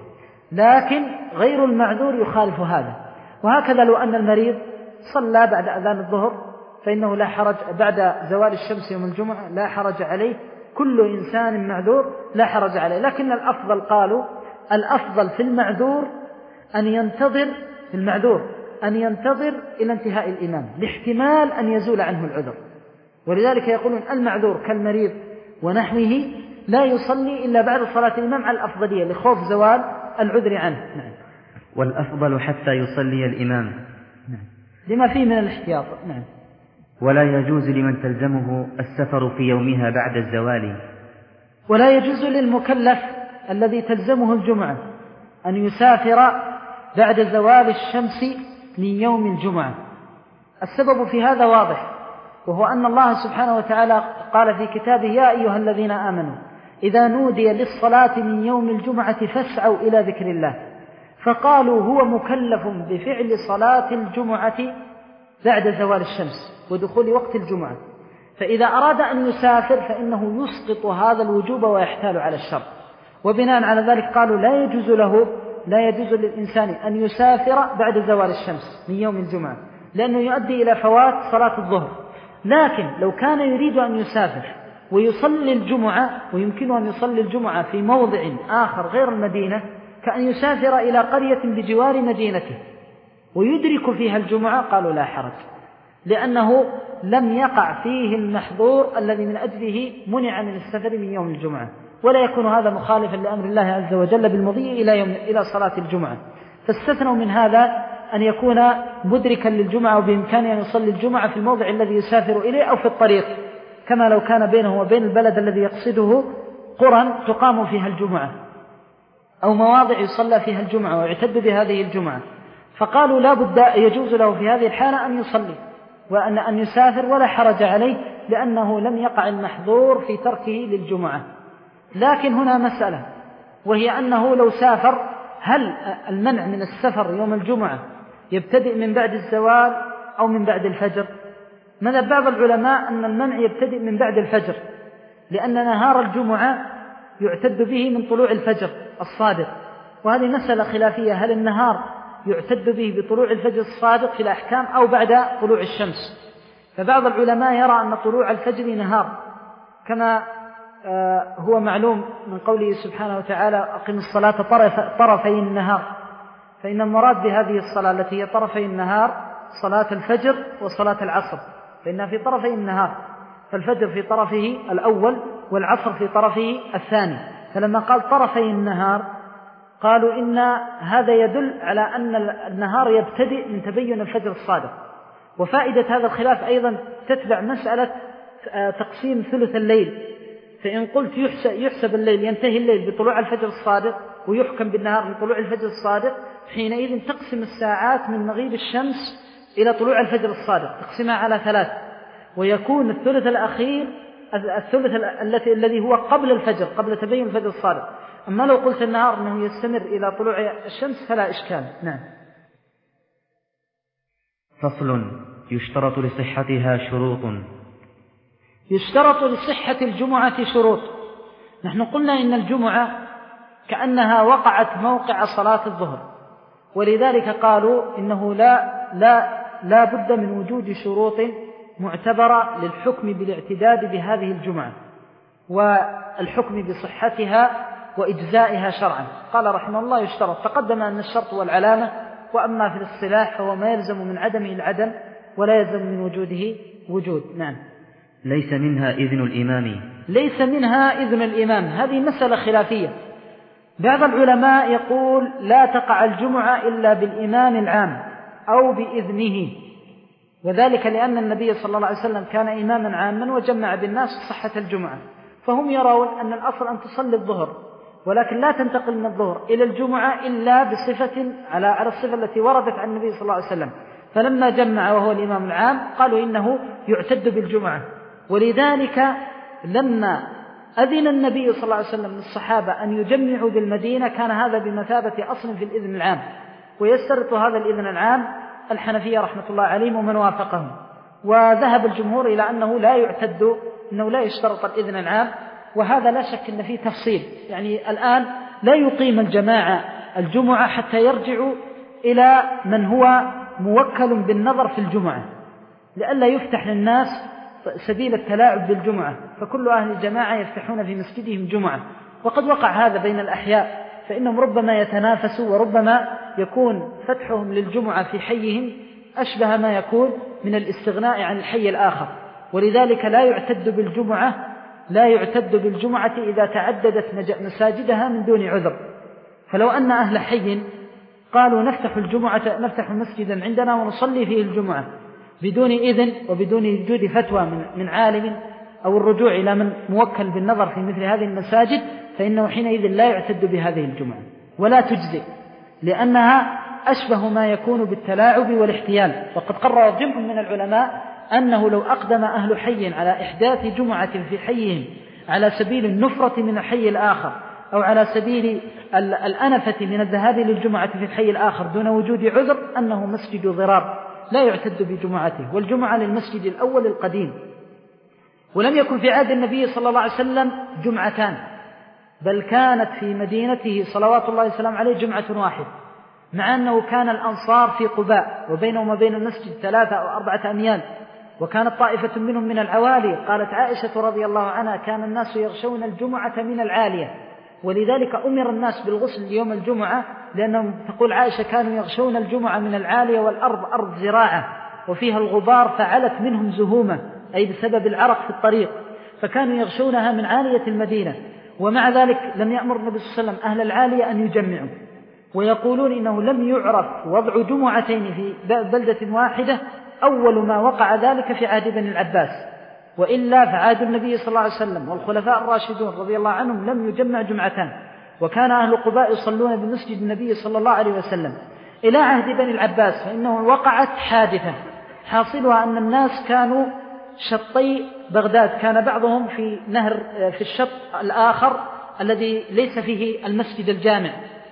لكن غير المعذور يخالف هذا. وهكذا لو أن المريض صلى بعد أذان الظهر فإنه لا حرج، بعد زوال الشمس يوم الجمعة لا حرج عليه، كل إنسان معذور لا حرج عليه. لكن الأفضل قالوا الأفضل في المعذور أن ينتظر في المعذور أن ينتظر إلى انتهاء الإمام لاحتمال أن يزول عنه العذر، ولذلك يقولون المعذور كالمريض ونحوه لا يصلي إلا بعد صلاة الإمام على الأفضلية لخوف زوال العذر عنه. نعم. والأفضل حتى يصلي الإمام. نعم. لما فيه من الاحتياط. نعم. ولا يجوز لمن تلزمه السفر في يومها بعد الزوال. ولا يجوز للمكلف الذي تلزمه الجمعة أن يسافر بعد زوال الشمس من يوم الجمعة. السبب في هذا واضح، وهو أن الله سبحانه وتعالى قال في كتابه: يا أيها الذين آمنوا إذا نودي للصلاة من يوم الجمعة فاسعوا إلى ذكر الله. فقالوا هو مكلف بفعل صلاة الجمعة بعد زوال الشمس ودخول وقت الجمعة، فإذا أراد أن يسافر فإنه يسقط هذا الوجوب ويحتال على الشر. وبناء على ذلك قالوا لا يجوز له لا يجوز للإنسان أن يسافر بعد زوال الشمس من يوم الجمعة، لأنه يؤدي إلى فوات صلاة الظهر. لكن لو كان يريد أن يسافر ويصلي الجمعة، ويمكنه أن يصلي الجمعة في موضع آخر غير المدينة، كأن يسافر إلى قرية بجوار مدينته ويدرك فيها الجمعة، قالوا لا حرج، لأنه لم يقع فيه المحظور الذي من أجله منع من السفر من يوم الجمعة، ولا يكون هذا مخالفا لأمر الله عز وجل بالمضي إلى يوم إلى صلاة الجمعة. فاستثنوا من هذا أن يكون مدركا للجمعة وبإمكانه أن يصلي الجمعة في الموضع الذي يسافر إليه أو في الطريق، كما لو كان بينه وبين البلد الذي يقصده قرى تقام فيها الجمعة أو مواضع يصلى فيها الجمعة ويعتد بهذه الجمعة. فقالوا لا بد يجوز له في هذه الحالة أن يصلي وأن أن يسافر ولا حرج عليه، لأنه لم يقع المحظور في تركه للجمعة. لكن هنا مسألة، وهي أنه لو سافر هل المنع من السفر يوم الجمعة يبتدئ من بعد الزوال أو من بعد الفجر؟ مذهب بعض العلماء أن المنع يبتدئ من بعد الفجر، لأن نهار الجمعة يعتد به من طلوع الفجر الصادق، وهذه مسألة خلافية، هل النهار يعتد به بطلوع الفجر الصادق في الأحكام أو بعد طلوع الشمس؟ فبعض العلماء يرى أن طلوع الفجر نهار، كما هو معلوم من قوله سبحانه وتعالى: أقم الصلاة طرف طرفي النهار، فإن المراد بهذه الصلاة التي هي طرفي النهار صلاة الفجر وصلاة العصر، فإنها في طرفي النهار، فالفجر في طرفه الأول والعصر في طرفه الثاني. فلما قال طرفي النهار قالوا إن هذا يدل على أن النهار يبتدئ من تبين الفجر الصادق. وفائدة هذا الخلاف أيضا تتبع مسألة تقسيم ثلث الليل، فإن قلت يحسب الليل ينتهي الليل بطلوع الفجر الصادق ويحكم بالنهار بطلوع الفجر الصادق، حينئذ تقسم الساعات من مغيب الشمس إلى طلوع الفجر الصادق، تقسمها على ثلاث، ويكون الثلث الأخير الثلث التي الذي هو قبل الفجر قبل تبين الفجر الصادق. أما لو قلت النهار أنه يستمر إلى طلوع الشمس فلا إشكال. نعم. فصل: يشترط لصحتها شروط. يشترط لصحة الجمعة شروط. نحن قلنا إن الجمعة كأنها وقعت موقع صلاة الظهر، ولذلك قالوا إنه لا لا لا بد من وجود شروط معتبرة للحكم بالاعتداد بهذه الجمعة والحكم بصحتها وإجزائها شرعا. قال رحمه الله: يشترط. تقدم أن الشرط والعلامة، وأما في الاصطلاح فهو ما يلزم من عدمه العدم ولا يلزم من وجوده وجود. نعم. ليس منها إذن الإمام. ليس منها إذن الإمام، هذه مسألة خلافية. بعض العلماء يقول لا تقع الجمعة إلا بالإمام العام أو بإذنه، وذلك لأن النبي صلى الله عليه وسلم كان إماما عاما وجمع بالناس صحة الجمعة، فهم يرون أن الأصل أن تصلي الظهر، ولكن لا تنتقل من الظهر إلى الجمعة إلا بصفة على على الصفة التي وردت عن النبي صلى الله عليه وسلم. فلما جمع وهو الإمام العام قالوا إنه يعتد بالجمعة. ولذلك لما أذن النبي صلى الله عليه وسلم للصحابة أن يجمعوا بالمدينة كان هذا بمثابة أصل في الإذن العام، ويسترط هذا الإذن العام الحنفية رحمة الله عليهم ومن وافقهم. وذهب الجمهور إلى أنه لا يعتد، أنه لا يشترط الإذن العام، وهذا لا شك أن فيه تفصيل. يعني الآن لا يقيم الجماعة الجمعة حتى يرجعوا إلى من هو موكل بالنظر في الجمعة، لئلا يفتح للناس سبيل التلاعب بالجمعة، فكل أهل الجماعة يفتحون في مسجدهم جمعة. وقد وقع هذا بين الأحياء، فإنهم ربما يتنافسوا، وربما يكون فتحهم للجمعة في حيهم أشبه ما يكون من الاستغناء عن الحي الآخر. ولذلك لا يعتد بالجمعة لا يعتد بالجمعة إذا تعددت مساجدها من دون عذر. فلو أن أهل حي قالوا نفتح الجمعة نفتح مسجدا عندنا ونصلي فيه الجمعة بدون إذن وبدون وجود فتوى من عالم أو الرجوع إلى من موكل بالنظر في مثل هذه المساجد، فإنه حينئذ لا يعتد بهذه الجمعة ولا تجزئ، لأنها أشبه ما يكون بالتلاعب والاحتيال. وقد قرر جمع من العلماء أنه لو أقدم أهل حي على إحداث جمعة في حيهم على سبيل النفرة من الحي الآخر أو على سبيل الأنفة من الذهاب للجمعة في الحي الآخر دون وجود عذر أنه مسجد ضرار لا يعتد بجمعته. والجمعة للمسجد الأول القديم. ولم يكن في عهد النبي صلى الله عليه وسلم جمعتان، بل كانت في مدينته صلوات الله وسلامه عليه جمعة واحدة، مع أنه كان الأنصار في قباء وبينهم وبين المسجد ثلاثة أو أربعة أميال، وكانت طائفة منهم من العوالي. قالت عائشة رضي الله عنها كان الناس يغشون الجمعة من العالية، ولذلك أمر الناس بالغسل يوم الجمعة، لأنهم تقول عائشة كانوا يغشون الجمعة من العالية والأرض أرض زراعة وفيها الغبار فعلت منهم زهومة، أي بسبب العرق في الطريق، فكانوا يغشونها من عالية المدينة. ومع ذلك لم يأمر النبي صلى الله عليه وسلم أهل العالية أن يجمعوا، ويقولون إنه لم يعرف وضع جمعتين في بلدة واحدة أول ما وقع ذلك في عهد بني العباس، وإلا فعهد النبي صلى الله عليه وسلم والخلفاء الراشدون رضي الله عنهم لم يجمع جمعتان. وكان أهل قباء يصلون بمسجد النبي صلى الله عليه وسلم إلى عهد بني العباس، فإنه وقعت حادثة حاصلها أن الناس كانوا شطي بغداد، كان بعضهم في نهر في الشط الآخر الذي ليس فيه المسجد الجامع،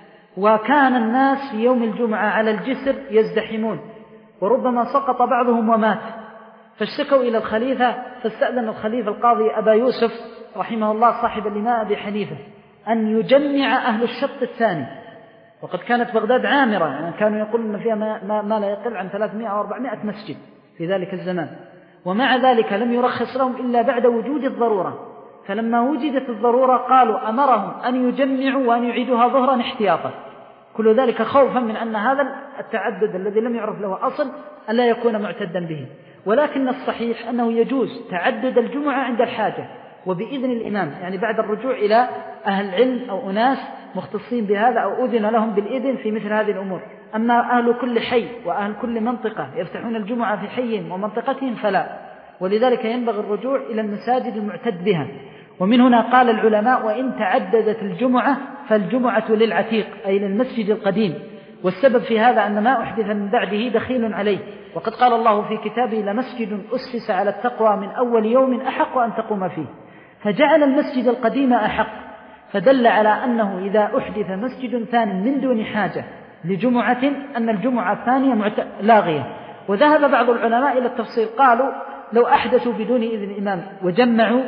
وكان الناس في يوم الجمعة على الجسر يزدحمون، وربما سقط بعضهم ومات، فاشتكوا إلى الخليفة، فاستأذن الخليفة القاضي أبا يوسف رحمه الله صاحب الإمام أبي حنيفة أن يجمع أهل الشط الثاني. وقد كانت بغداد عامرة، يعني كانوا يقولون فيها ما, ما, ما لا يقل عن ثلاثمائة أو أربعمائة مسجد في ذلك الزمان، ومع ذلك لم يرخص لهم إلا بعد وجود الضرورة. فلما وجدت الضرورة قالوا أمرهم أن يجمعوا وأن يعيدوها ظهرا احتياطا، كل ذلك خوفا من أن هذا التعدد الذي لم يعرف له أصل ألا يكون معتدا به. ولكن الصحيح أنه يجوز تعدد الجمعة عند الحاجة وبإذن الإمام، يعني بعد الرجوع إلى أهل علم أو أناس مختصين بهذا أو أذن لهم بالإذن في مثل هذه الأمور. أما أهل كل حي وأهل كل منطقة يفتحون الجمعة في حيهم ومنطقتهم فلا، ولذلك ينبغي الرجوع إلى المساجد المعتد بها. ومن هنا قال العلماء وإن تعددت الجمعة فالجمعة للعتيق، أي للمسجد القديم، والسبب في هذا أن ما أحدث من بعده دخيل عليه. وقد قال الله في كتابه لمسجد أسس على التقوى من أول يوم أحق أن تقوم فيه، فجعل المسجد القديم أحق، فدل على أنه إذا أحدث مسجد ثاني من دون حاجة لجمعة أن الجمعة الثانية لاغية. وذهب بعض العلماء إلى التفصيل، قالوا لو أحدثوا بدون إذن الإمام وجمعوا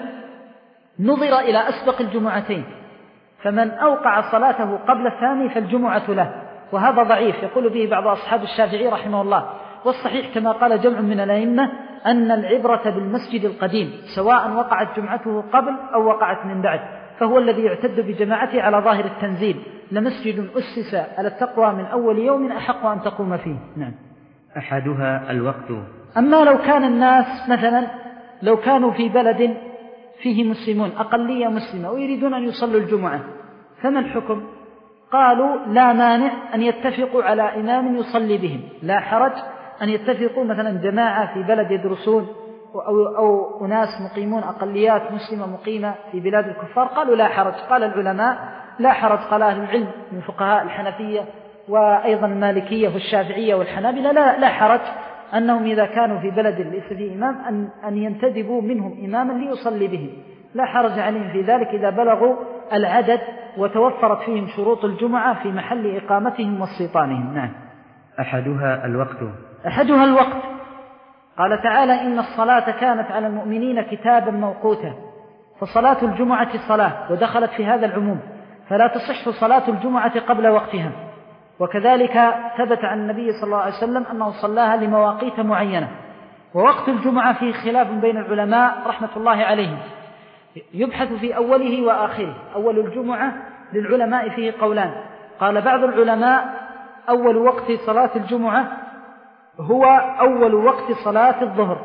نظر إلى أسبق الجمعتين، فمن أوقع صلاته قبل الثاني فالجمعة له، وهذا ضعيف يقول به بعض أصحاب الشافعي رحمه الله. والصحيح كما قال جمع من الأئمة أن العبرة بالمسجد القديم سواء وقعت جمعته قبل أو وقعت من بعد، فهو الذي يعتد بجماعته على ظاهر التنزيل، لمسجد أسس على التقوى من أول يوم أحق أن تقوم فيه. نعم. أحدها الوقت. أما لو كان الناس مثلا لو كانوا في بلد فيه مسلمون أقلية مسلمة ويريدون أن يصلوا الجمعة، فما الحكم؟ قالوا لا مانع أن يتفقوا على إمام يصلي بهم، لا حرج أن يتفقوا مثلا جماعة في بلد يدرسون أو, أو أناس مقيمون أقليات مسلمة مقيمة في بلاد الكفار، قالوا لا حرج. قال العلماء لا حرج، قال أهل العلم من فقهاء الحنفية وأيضا المالكية والشافعية والحنابلة لا, لا حرج أنهم إذا كانوا في بلد ليس فيه إمام أن, أن ينتدبوا منهم إماما ليصلي بهم، لا حرج عليهم في ذلك إذا بلغوا العدد وتوفرت فيهم شروط الجمعة في محل إقامتهم واستيطانهم. نعم. أحدها الوقت أحدها الوقت قال تعالى إن الصلاة كانت على المؤمنين كتابا موقوتا، فصلاة الجمعة صلاة ودخلت في هذا العموم، فلا تصح صلاة الجمعة قبل وقتها. وكذلك ثبت عن النبي صلى الله عليه وسلم أنه صلاها لمواقيت معينة. ووقت الجمعة فيه خلاف بين العلماء رحمة الله عليهم، يبحث في أوله وآخره. أول الجمعة للعلماء فيه قولان، قال بعض العلماء أول وقت صلاة الجمعة هو أول وقت صلاة الظهر،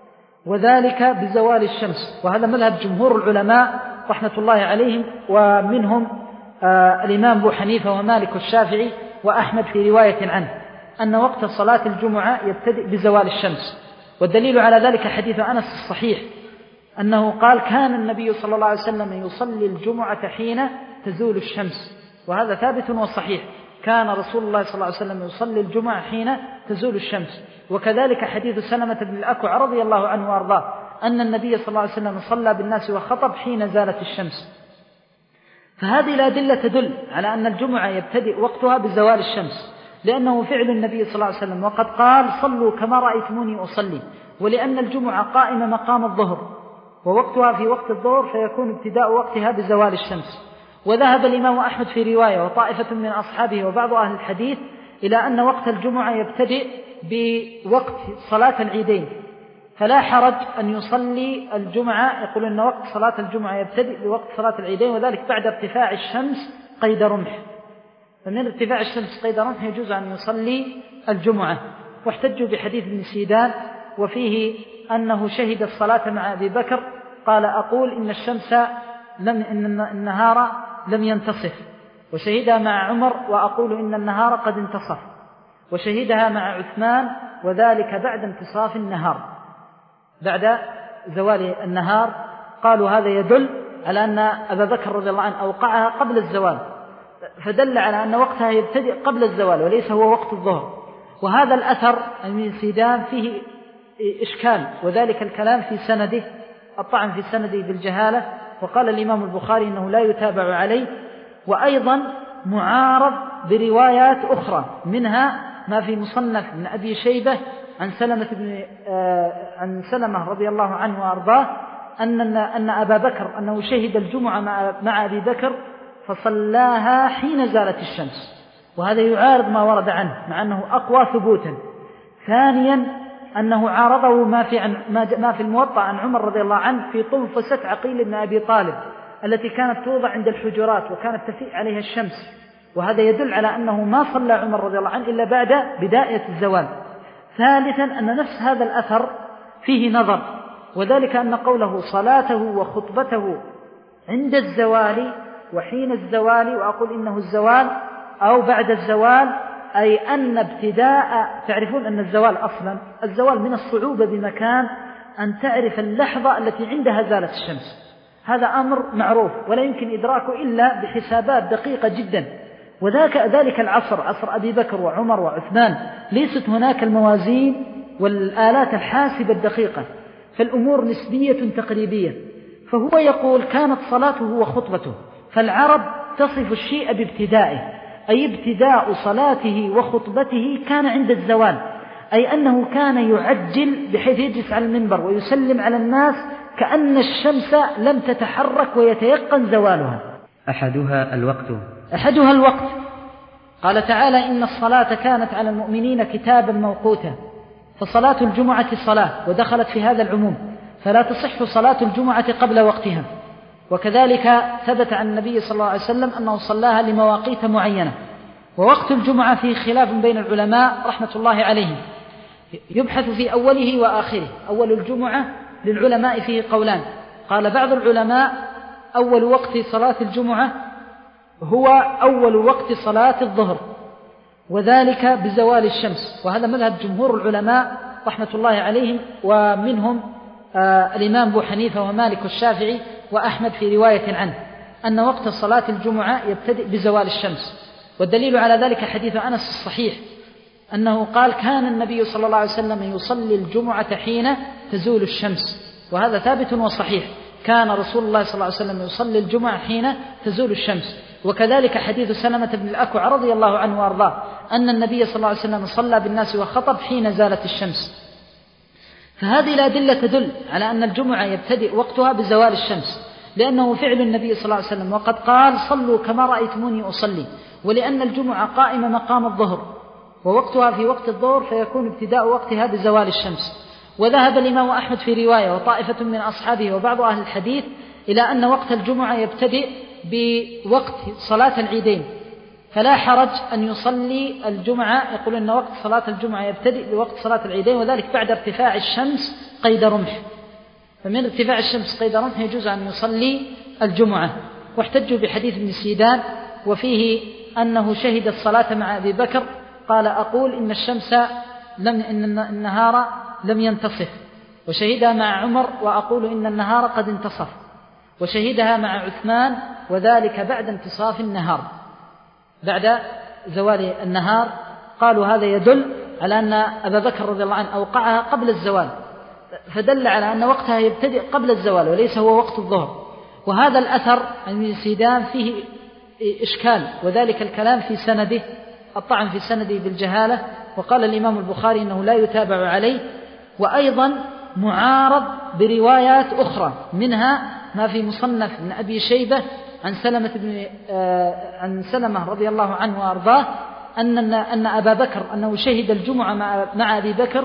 وذلك بزوال الشمس، وهذا مذهب جمهور العلماء رحمة الله عليهم، ومنهم آه الإمام أبو حنيفة ومالك والشافعي وأحمد في رواية عنه أن وقت صلاة الجمعة يبتدئ بزوال الشمس. والدليل على ذلك حديث أنس الصحيح أنه قال كان النبي صلى الله عليه وسلم يصلي الجمعة حين تزول الشمس، وهذا ثابت وصحيح، كان رسول الله صلى الله عليه وسلم يصلي الجمعة حين تزول الشمس. وكذلك حديث سلمة بن الأكوع رضي الله عنه وأرضاه أن النبي صلى الله عليه وسلم صلى بالناس وخطب حين زالت الشمس. فهذه الأدلة تدل على أن الجمعة يبتدئ وقتها بزوال الشمس، لأنه فعل النبي صلى الله عليه وسلم، وقد قال صلوا كما رأيتموني أصلي، ولأن الجمعة قائمة مقام الظهر ووقتها في وقت الظهر، فيكون ابتداء وقتها بزوال الشمس. وذهب الإمام أحمد في رواية وطائفة من أصحابه وبعض أهل الحديث إلى أن وقت الجمعة يبتدئ بوقت صلاة العيدين، فلا حرج أن يصلي الجمعة. يقول أن وقت صلاة الجمعة يبتدئ بوقت صلاة العيدين، وذلك بعد ارتفاع الشمس قيد رمح، فمن ارتفاع الشمس قيد رمح يجوز أن يصلي الجمعة. واحتجوا بحديث ابن سيدان وفيه أنه شهد الصلاة مع أبي بكر، قال أقول إن الشمس لم إن النهار لم ينتصف، وشهدها مع عمر وأقول إن النهار قد انتصف، وشهدها مع عثمان وذلك بعد انتصاف النهار، بعد زوال النهار. قالوا هذا يدل على أن أبا بكر رضي الله عنه أوقعها قبل الزوال، فدل على أن وقتها يبتدئ قبل الزوال وليس هو وقت الظهر. وهذا الأثر من سيدان فيه إشكال، وذلك الكلام في سنده، الطعن في سنده بالجهالة، وقال الإمام البخاري إنه لا يتابع عليه، وأيضا معارض بروايات أخرى، منها ما في مصنف من أبي شيبة عن سلمة بن آه عن سلمة رضي الله عنه وأرضاه أن أن أبا بكر أنه شهد الجمعة مع مع أبي بكر فصلاها حين زالت الشمس، وهذا يعارض ما ورد عنه مع أنه أقوى ثبوتا. ثانيا أنه عارضه ما في عن ما في الموطأ عن عمر رضي الله عنه في طنفسة عقيل بن أبي طالب التي كانت توضع عند الحجرات وكانت تفيء عليها الشمس، وهذا يدل على أنه ما صلى عمر رضي الله عنه إلا بعد بداية الزوال. ثالثا أن نفس هذا الأثر فيه نظر، وذلك أن قوله صلاته وخطبته عند الزوال وحين الزوال، وأقول إنه الزوال أو بعد الزوال، أي أن ابتداء، تعرفون أن الزوال أصلا الزوال من الصعوبة بمكان أن تعرف اللحظة التي عندها زالت الشمس، هذا أمر معروف ولا يمكن إدراكه إلا بحسابات دقيقة جدا. وذاك ذلك العصر، عصر أبي بكر وعمر وعثمان، ليست هناك الموازين والآلات الحاسبة الدقيقة، فالأمور نسبية تقريبية. فهو يقول كانت صلاته وخطبته، فالعرب تصف الشيء بابتدائه، أي ابتداء صلاته وخطبته كان عند الزوال، أي أنه كان يعجل بحيث يجلس على المنبر ويسلم على الناس كأن الشمس لم تتحرك ويتيقن زوالها. أحدها الوقت أحدها الوقت قال تعالى إن الصلاة كانت على المؤمنين كتابا موقوتا، فصلاة الجمعة صلاة ودخلت في هذا العموم، فلا تصح صلاة الجمعة قبل وقتها. وكذلك ثبت عن النبي صلى الله عليه وسلم أنه صلاها لمواقيت معينة. ووقت الجمعة فيه خلاف بين العلماء رحمة الله عليهم، يبحث في أوله وآخره. أول الجمعة للعلماء فيه قولان، قال بعض العلماء أول وقت صلاة الجمعة هو أول وقت صلاة الظهر، وذلك بزوال الشمس. وهذا مذهب جمهور العلماء رحمة الله عليهم، ومنهم آه الإمام أبو حنيفة ومالك والشافعي وأحمد في رواية عنه أن وقت صلاة الجمعة يبتدئ بزوال الشمس. والدليل على ذلك حديث أنس الصحيح أنه قال: كان النبي صلى الله عليه وسلم يصلي الجمعة حين تزول الشمس. وهذا ثابت وصحيح، كان رسول الله صلى الله عليه وسلم يصلي الجمعة حين تزول الشمس. وكذلك حديث سلمة بن الأكوع رضي الله عنه وأرضاه أن النبي صلى الله عليه وسلم صلى بالناس وخطب حين زالت الشمس. فهذه الأدلة تدل على أن الجمعة يبتدئ وقتها بزوال الشمس، لأنه فعل النبي صلى الله عليه وسلم، وقد قال: صلوا كما رأيتموني أصلي. ولأن الجمعة قائمة مقام الظهر، ووقتها في وقت الظهر، فيكون ابتداء وقتها بزوال الشمس. وذهب الإمام أحمد في رواية وطائفة من أصحابه وبعض أهل الحديث إلى أن وقت الجمعة يبتدئ بوقت صلاة العيدين، فلا حرج أن يصلي الجمعة. يقول أن وقت صلاة الجمعة يبتدئ بوقت صلاة العيدين، وذلك بعد ارتفاع الشمس قيد رمح. فمن ارتفاع الشمس قيد رمح يجوز أن يصلي الجمعة. واحتجوا بحديث ابن سيدان وفيه أنه شهد الصلاة مع أبي بكر، قال: أقول إن الشمس لم إن النهار لم ينتصف، وشهدها مع عمر وأقول إن النهار قد انتصف، وشهدها مع عثمان، وذلك بعد انتصاف النهار، بعد زوال النهار. قالوا هذا يدل على أن أبا بكر رضي الله عنه أوقعها قبل الزوال، فدل على أن وقتها يبتدئ قبل الزوال وليس هو وقت الظهر. وهذا الأثر عن ابن سيدان فيه إشكال، وذلك الكلام في سنده، الطعن في سنده بالجهالة. وقال الإمام البخاري إنه لا يتابع عليه، وأيضا معارض بروايات أخرى، منها ما في مصنف من أبي شيبة عن سلمة بن آه عن سلمة رضي الله عنه وأرضاه أن أن أبا بكر أنه شهد الجمعة مع, مع أبي بكر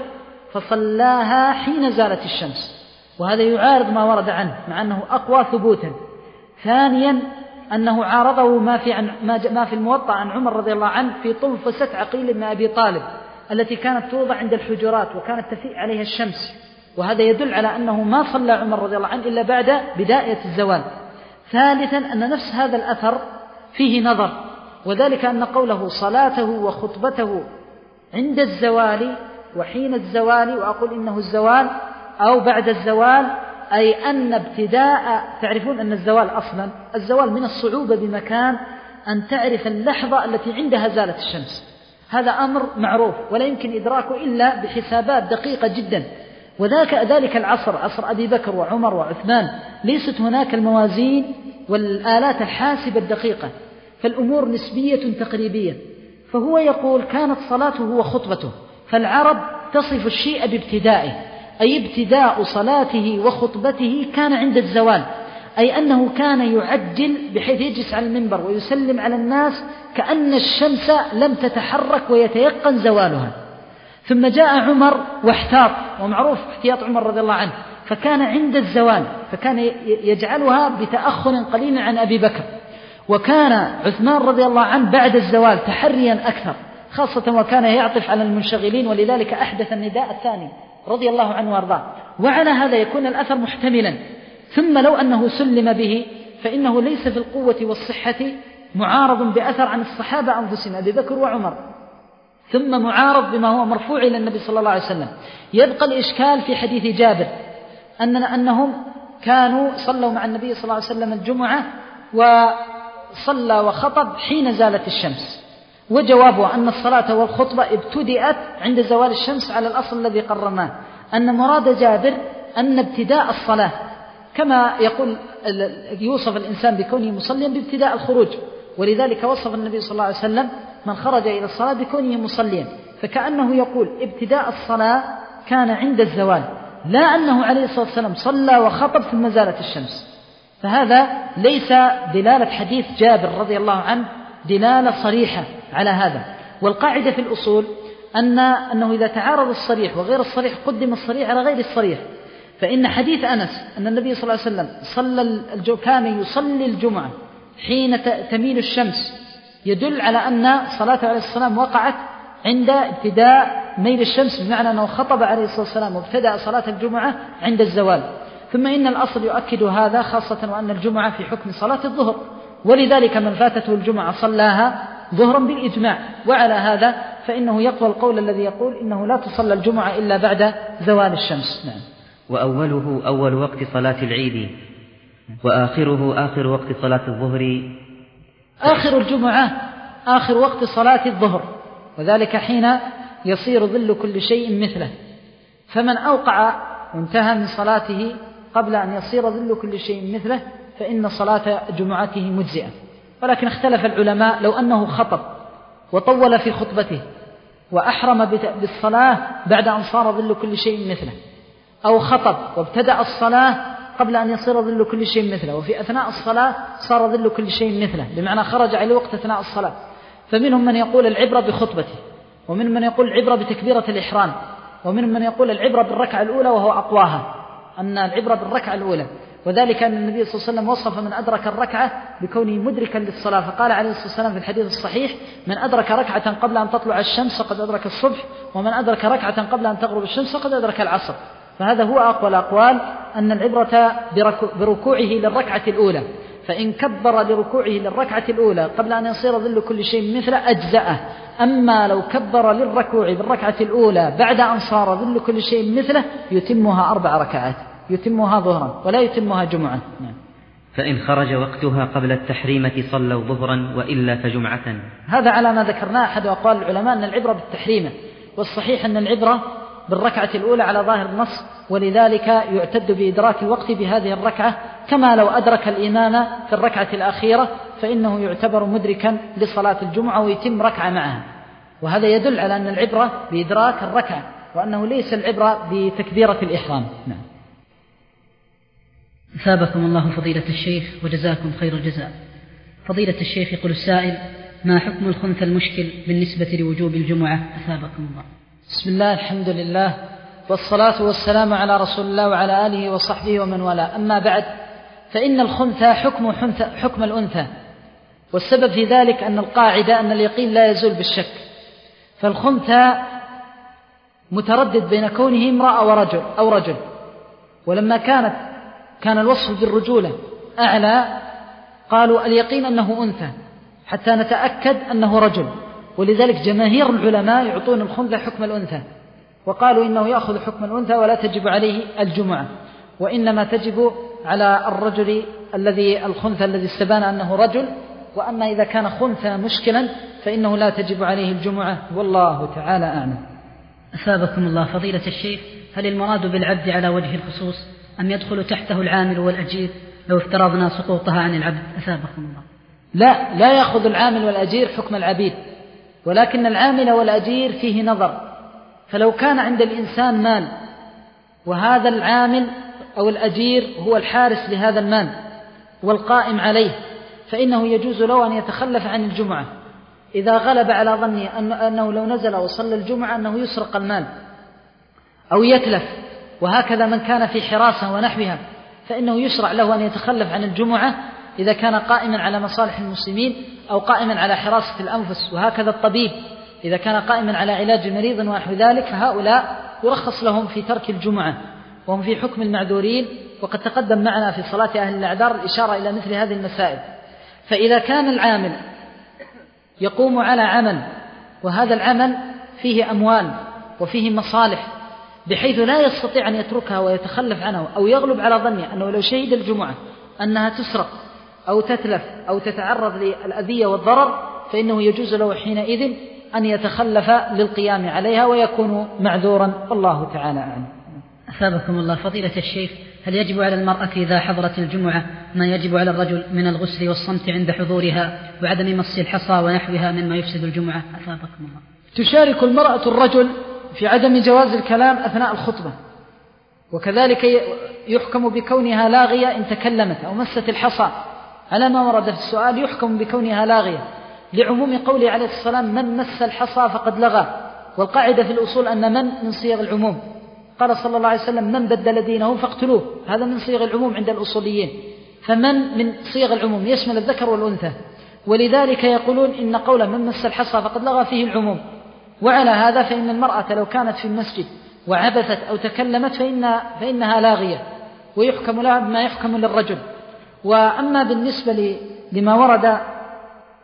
فصلاها حين زالت الشمس، وهذا يعارض ما ورد عنه مع أنه أقوى ثبوتا. ثانيا أنه عارضه ما في, عن ما في الموطأ عن عمر رضي الله عنه في طلفسة عقيل بن أبي طالب التي كانت توضع عند الحجرات وكانت تفيء عليها الشمس، وهذا يدل على أنه ما صلى عمر رضي الله عنه إلا بعد بداية الزوال. ثالثا أن نفس هذا الأثر فيه نظر، وذلك أن قوله صلاته وخطبته عند الزوال وحين الزوال، وأقول إنه الزوال أو بعد الزوال، أي أن ابتداء، تعرفون أن الزوال أصلا الزوال من الصعوبة بمكان أن تعرف اللحظة التي عندها زالت الشمس، هذا أمر معروف ولا يمكن إدراكه إلا بحسابات دقيقة جدا. وذاك ذلك العصر، عصر أبي بكر وعمر وعثمان، ليست هناك الموازين والآلات الحاسبة الدقيقة، فالأمور نسبية تقريبية. فهو يقول كانت صلاته وخطبته، فالعرب تصف الشيء بابتدائه، أي ابتداء صلاته وخطبته كان عند الزوال، أي أنه كان يعجل بحيث يجلس على المنبر ويسلم على الناس كأن الشمس لم تتحرك ويتيقن زوالها. ثم جاء عمر واحتاط، ومعروف احتياط عمر رضي الله عنه، فكان عند الزوال، فكان يجعلها بتأخر قليل عن أبي بكر. وكان عثمان رضي الله عنه بعد الزوال تحريا أكثر، خاصة وكان يعطف على المنشغلين، ولذلك أحدث النداء الثاني رضي الله عنه وارضاه. وعلى هذا يكون الأثر محتملا. ثم لو أنه سلم به فإنه ليس في القوة والصحة معارض بأثر عن الصحابة أنفسهم أبي بكر وعمر، ثم معارض بما هو مرفوع إلى النبي صلى الله عليه وسلم. يبقى الإشكال في حديث جابر أننا أنهم كانوا صلوا مع النبي صلى الله عليه وسلم الجمعة وصلى وخطب حين زالت الشمس، وجوابه أن الصلاة والخطبة ابتدأت عند زوال الشمس على الأصل الذي قررناه، أن مراد جابر أن ابتداء الصلاة كما يقول يوصف الإنسان بكونه مصليا بابتداء الخروج، ولذلك وصف النبي صلى الله عليه وسلم من خرج إلى الصلاة بكونه مصليا، فكأنه يقول ابتداء الصلاة كان عند الزوال، لا أنه عليه الصلاة والسلام صلى وخطب ثم زالت الشمس. فهذا ليس دلالة حديث جابر رضي الله عنه دلالة صريحة على هذا. والقاعدة في الأصول أن أنه إذا تعارض الصريح وغير الصريح قدم الصريح على غير الصريح. فإن حديث أنس أن النبي صلى الله عليه وسلم صلى كان يصلي الجمعة حين تميل الشمس يدل على أن صلاته عليه السلام وقعت عند ابتداء ميل الشمس، بمعنى أنه خطب عليه الصلاة والسلام وابتدأ صلاة الجمعة عند الزوال. ثم إن الأصل يؤكد هذا، خاصة وأن الجمعة في حكم صلاة الظهر، ولذلك من فاتته الجمعة صلاها ظهرا بالإجماع. وعلى هذا فإنه يقوى القول الذي يقول إنه لا تصلى الجمعة إلا بعد زوال الشمس. نعم. وأوله أول وقت صلاة العيد، وآخره آخر وقت صلاة الظهر. آخر الجمعة آخر وقت صلاة الظهر، وذلك حين يصير ظل كل شيء مثله. فمن أوقع وانتهى من صلاته قبل أن يصير ظل كل شيء مثله فإن صلاة جمعته مجزئة. ولكن اختلف العلماء لو أنه خطب وطول في خطبته وأحرم بالصلاة بعد أن صار ظل كل شيء مثله، أو خطب وابتدأ الصلاة قبل أن يصير ظل كل شيء مثله وفي أثناء الصلاة صار ظل كل شيء مثله، بمعنى خرج على وقت أثناء الصلاة، فمنهم من يقول العبرة بخطبته، ومنهم من يقول العبرة بتكبيرة الإحرام، ومنهم من يقول العبرة بالركعة الأولى وهو أقواها، أن العبرة بالركعة الأولى. وذلك أن النبي صلى الله عليه وسلم وصف من أدرك الركعة بكونه مدركا للصلاة، فقال عليه الصلاة والسلام في الحديث الصحيح: من أدرك ركعة قبل أن تطلع الشمس فقد أدرك الصبح، ومن أدرك ركعة قبل أن تغرب الشمس فقد أدرك العصر. فهذا هو أقوى الأقوال، أن العبرة بركوعه للركعة الأولى، فإن كبر لركوعه للركعة الأولى قبل أن يصير ظل كل شيء مثله أجزأه. أما لو كبر للركوع بالركعة الأولى بعد أن صار ظل كل شيء مثله يتمها أربع ركعات، يتمها ظهرا ولا يتمها جمعة. فإن خرج وقتها قبل التحريمة صلوا ظهرا وإلا فجمعة. هذا على ما ذكرناه أحد أقوال العلماء أن العبرة بالتحريمة، والصحيح أن العبرة بالركعة الأولى على ظاهر النص، ولذلك يعتد بإدراك الوقت بهذه الركعة، كما لو أدرك الإمام في الركعة الأخيرة فإنه يعتبر مدركا لصلاة الجمعة ويتم ركعة معها. وهذا يدل على أن العبرة بإدراك الركعة، وأنه ليس العبرة بتكبيرة الإحرام. نعم. أثابكم الله فضيلة الشيخ وجزاكم خير الجزاء. فضيلة الشيخ يقول السائل: ما حكم الخنث المشكل بالنسبة لوجوب الجمعة؟ أثابكم الله. بسم الله، الحمد لله، والصلاة والسلام على رسول الله وعلى آله وصحبه ومن والاه. أما بعد، فإن الخنثى حكم حكم الأنثى، والسبب في ذلك أن القاعدة أن اليقين لا يزول بالشك، فالخنثى متردد بين كونه امرأة ورجل أو رجل، ولما كانت كان الوصف بالرجولة أعلى قالوا اليقين أنه أنثى حتى نتأكد أنه رجل، ولذلك جماهير العلماء يعطون الخنثى حكم الأنثى، وقالوا إنه يأخذ حكم الأنثى ولا تجب عليه الجمعة، وإنما تجب على الرجل الذي الخنثى الذي استبان أنه رجل، وأما إذا كان خنثى مشكلا فإنه لا تجب عليه الجمعة، والله تعالى أعلم. أثابكم الله فضيلة الشيخ، هل المراد بالعبد على وجه الخصوص أم يدخل تحته العامل والأجير لو افترضنا سقوطها عن العبد؟ أثابكم الله. لا لا يأخذ العامل والأجير حكم العبيد، ولكن العامل والأجير فيه نظر. فلو كان عند الإنسان مال وهذا العامل أو الأجير هو الحارس لهذا المال والقائم عليه، فإنه يجوز له أن يتخلف عن الجمعة إذا غلب على ظنه أنه لو نزل وصلى الجمعة أنه يسرق المال أو يتلف، وهكذا من كان في حراسة ونحوها فإنه يشرع له أن يتخلف عن الجمعة إذا كان قائما على مصالح المسلمين أو قائما على حراسة الأنفس، وهكذا الطبيب إذا كان قائما على علاج مريض ونحو ذلك، فهؤلاء يرخص لهم في ترك الجمعة وهم في حكم المعذورين. وقد تقدم معنا في صلاة أهل الأعذار الإشارة إلى مثل هذه المسائل. فإذا كان العامل يقوم على عمل وهذا العمل فيه أموال وفيه مصالح بحيث لا يستطيع أن يتركها ويتخلف عنها، أو يغلب على ظنه أنه لو شهد الجمعة أنها تسرق أو تتلف أو تتعرض للأذية والضرر، فإنه يجوز له حينئذ أن يتخلف للقيام عليها ويكون معذورا، والله تعالى أعلم. أثابكم الله فضيلة الشيخ، هل يجب على المرأة إذا حضرت الجمعة ما يجب على الرجل من الغسل والصمت عند حضورها وعدم مس الحصى ونحوها مما يفسد الجمعة؟ أثابكم الله. تشارك المرأة الرجل في عدم جواز الكلام أثناء الخطبة، وكذلك يحكم بكونها لاغية إن تكلمت أو مست الحصى على ما ورد في السؤال، يحكم بكونها لاغية لعموم قوله عليه الصلاة والسلام: من مس الحصى فقد لغى. والقاعدة في الأصول أن من من صيغ العموم، قال صلى الله عليه وسلم: من بدل دينه فاقتلوه، هذا من صيغ العموم عند الأصوليين، فمن من صيغ العموم يشمل الذكر والأنثى، ولذلك يقولون إن قوله من مس الحصى فقد لغى فيه العموم. وعلى هذا فإن المرأة لو كانت في المسجد وعبثت أو تكلمت فإن فإنها لاغية ويحكم لها بما يحكم للرجل. وأما بالنسبة لما ورد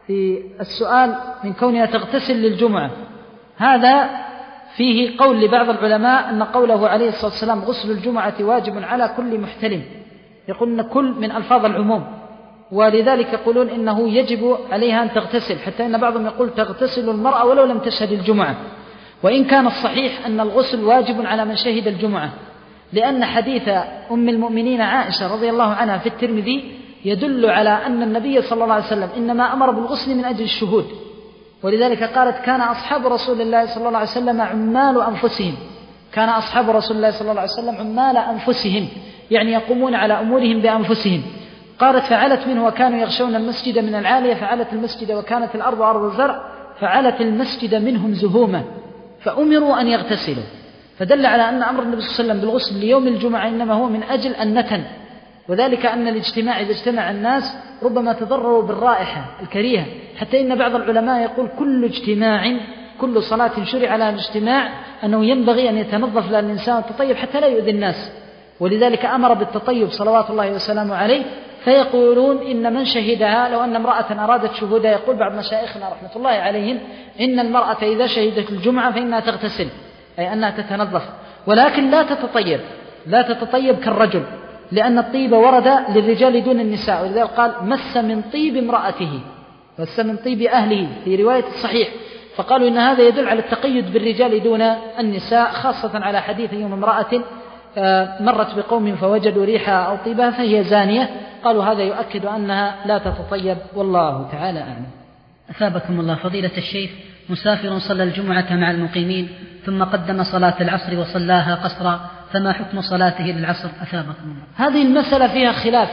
في السؤال من كونها تغتسل للجمعة، هذا فيه قول لبعض العلماء أن قوله عليه الصلاة والسلام غسل الجمعة واجب على كل محتلم، يقولون كل من ألفاظ العموم، ولذلك يقولون إنه يجب عليها أن تغتسل، حتى إن بعضهم يقول تغتسل المرأة ولو لم تشهد الجمعة. وإن كان الصحيح أن الغسل واجب على من شهد الجمعة، لأن حديث أم المؤمنين عائشة رضي الله عنها في الترمذي يدل على أن النبي صلى الله عليه وسلم إنما أمر بالغسل من أجل الشهود، ولذلك قالت كان أصحاب رسول الله صلى الله عليه وسلم عمال أنفسهم، كان أصحاب رسول الله صلى الله عليه وسلم عمال أنفسهم، يعني يقومون على أمورهم بأنفسهم. قالت فعلت منه وكانوا يغشون المسجد من العالية، فعلت المسجد وكانت الأرض أرض زرع، فعلت المسجد منهم زهومة، فأمروا أن يغتسلوا. فدل على أن أمر النبي صلى الله عليه وسلم بالغسل ليوم الجمعة إنما هو من أجل النتن، وذلك أن الاجتماع إذا اجتمع الناس ربما تضرروا بالرائحة الكريهة، حتى إن بعض العلماء يقول كل اجتماع كل صلاة شرع على الاجتماع أنه ينبغي أن يتنظف لها الإنسان وتطيب حتى لا يؤذي الناس، ولذلك أمر بالتطيب صلوات الله وسلامه عليه. فيقولون إن من شهدها، لو أن امرأة أرادت شهودها، يقول بعض مشايخنا رحمة الله عليهم إن المرأة إذا شهدت الجمعة فإنها تغتسل، أي أنها تتنظف، ولكن لا تتطيب لا تتطيب كالرجل، لأن الطيب ورد للرجال دون النساء، ولذلك قال مس من طيب امرأته، مس من طيب أهله في رواية الصحيح، فقالوا إن هذا يدل على التقيد بالرجال دون النساء، خاصة على حديث يوم امرأة مرت بقوم فوجدوا ريحها أو طيبها فهي زانية، قالوا هذا يؤكد أنها لا تتطيب، والله تعالى أعلم. أثابكم الله فضيلة الشيخ، مسافر صلى الجمعة مع المقيمين ثم قدم صلاة العصر وصلاها قصرا، فما حكم صلاته للعصر؟ أثابكم الله. هذه المسألة فيها خلاف.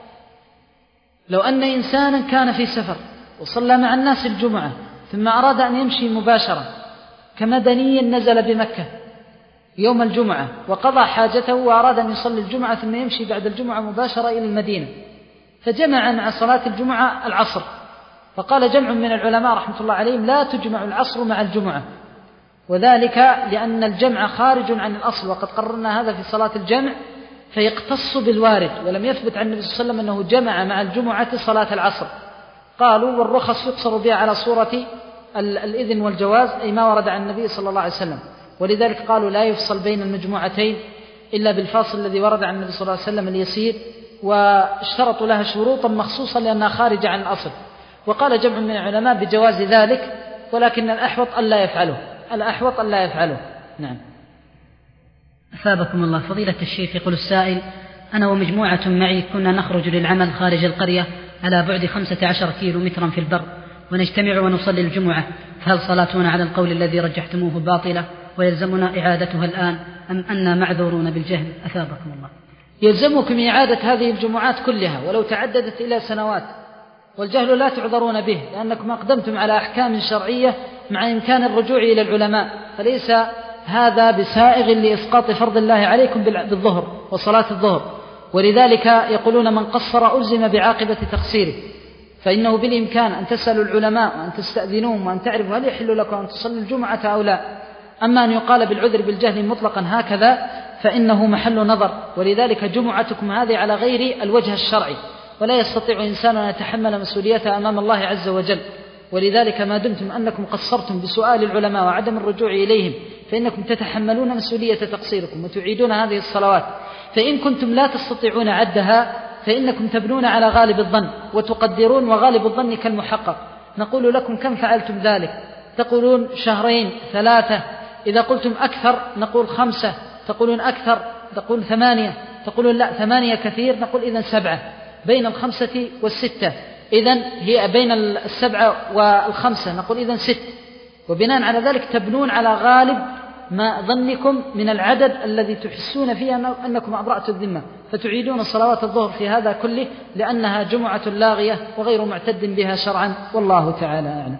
لو أن إنسانا كان في سفر وصلى مع الناس الجمعة ثم أراد أن يمشي مباشرة كمدني نزل بمكة يوم الجمعة وقضى حاجته وأراد أن يصلي الجمعة ثم يمشي بعد الجمعة مباشرة إلى المدينة، فجمع مع صلاة الجمعة العصر، فقال جمع من العلماء رحمة الله عليهم لا تجمع العصر مع الجمعة، وذلك لأن الجمع خارج عن الأصل، وقد قررنا هذا في صلاة الجمع، فيقتص بالوارد، ولم يثبت عن النبي صلى الله عليه وسلم أنه جمع مع الجمعة صلاة العصر. قالوا والرخص يقصر بها على صورة الإذن والجواز، أي ما ورد عن النبي صلى الله عليه وسلم، ولذلك قالوا لا يفصل بين المجموعتين إلا بالفاصل الذي ورد عن النبي صلى الله عليه وسلم اليسير، واشترطوا لها شروطا مخصوصة لأنها خارجة عن الأصل. وقال جمع من العلماء بجواز ذلك، ولكن الأحوط ألا يفعله الأحوط ألا يفعله نعم. أثابكم الله فضيلة الشيخ، يقول السائل: أنا ومجموعة معي كنا نخرج للعمل خارج القرية على بعد خمسة عشر كيلو مترا في البر، ونجتمع ونصلي الجمعة، فهل صلاتنا على القول الذي رجحتموه باطلة ويلزمنا إعادتها الآن، أم أننا معذورون بالجهل؟ أثابكم الله. يلزمكم إعادة هذه الجمعات كلها ولو تعددت إلى سنوات، والجهل لا تعذرون به، لأنكم أقدمتم على أحكام شرعية مع إمكان الرجوع إلى العلماء، فليس هذا بسائغ لإسقاط فرض الله عليكم بالظهر وصلاة الظهر. ولذلك يقولون من قصر ألزم بعاقبة تقصيره، فإنه بالإمكان أن تسألوا العلماء وأن تستأذنوهم وأن تعرفوا هل يحل لكم أن تصلوا الجمعة أو لا. أما أن يقال بالعذر بالجهل مطلقا هكذا فإنه محل نظر، ولذلك جمعتكم هذه على غير الوجه الشرعي، ولا يستطيع إنسان أن يتحمل مسؤوليته أمام الله عز وجل. ولذلك ما دمتم أنكم قصرتم بسؤال العلماء وعدم الرجوع إليهم فإنكم تتحملون مسؤولية تقصيركم وتعيدون هذه الصلوات. فإن كنتم لا تستطيعون عدها فإنكم تبنون على غالب الظن وتقدرون، وغالب الظن كالمحقق. نقول لكم كم فعلتم ذلك؟ تقولون شهرين ثلاثة، إذا قلتم أكثر نقول خمسة، تقولون أكثر تقول ثمانية، تقولون لا ثمانية كثير، نقول إذن سبعة، بين الخمسة والستة، إذن هي بين السبعة والخمسة، نقول إذن ست. وبناء على ذلك تبنون على غالب ما ظنكم من العدد الذي تحسون فيه أنكم أبرأتوا الذمة، فتعيدون صلوات الظهر في هذا كله لأنها جمعة لاغية وغير معتد بها شرعا، والله تعالى أعلم.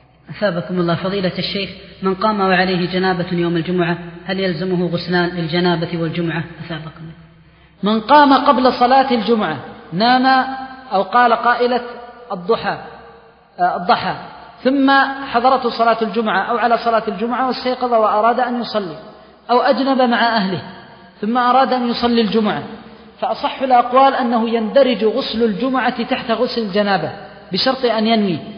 أثابكم الله فضيلة الشيخ، من قام وعليه جنابة يوم الجمعة هل يلزمه غسلان للجنابة والجمعة؟ أثابكم الله. من قام قبل صلاة الجمعة نام أو قال قائلة الضحى الضحى ثم حضرته صلاة الجمعة أو على صلاة الجمعة واستيقظ وأراد أن يصلي، أو أجنب مع أهله ثم أراد أن يصلي الجمعة، فأصح الأقوال أنه يندرج غسل الجمعة تحت غسل الجنابة بشرط أن ينوي.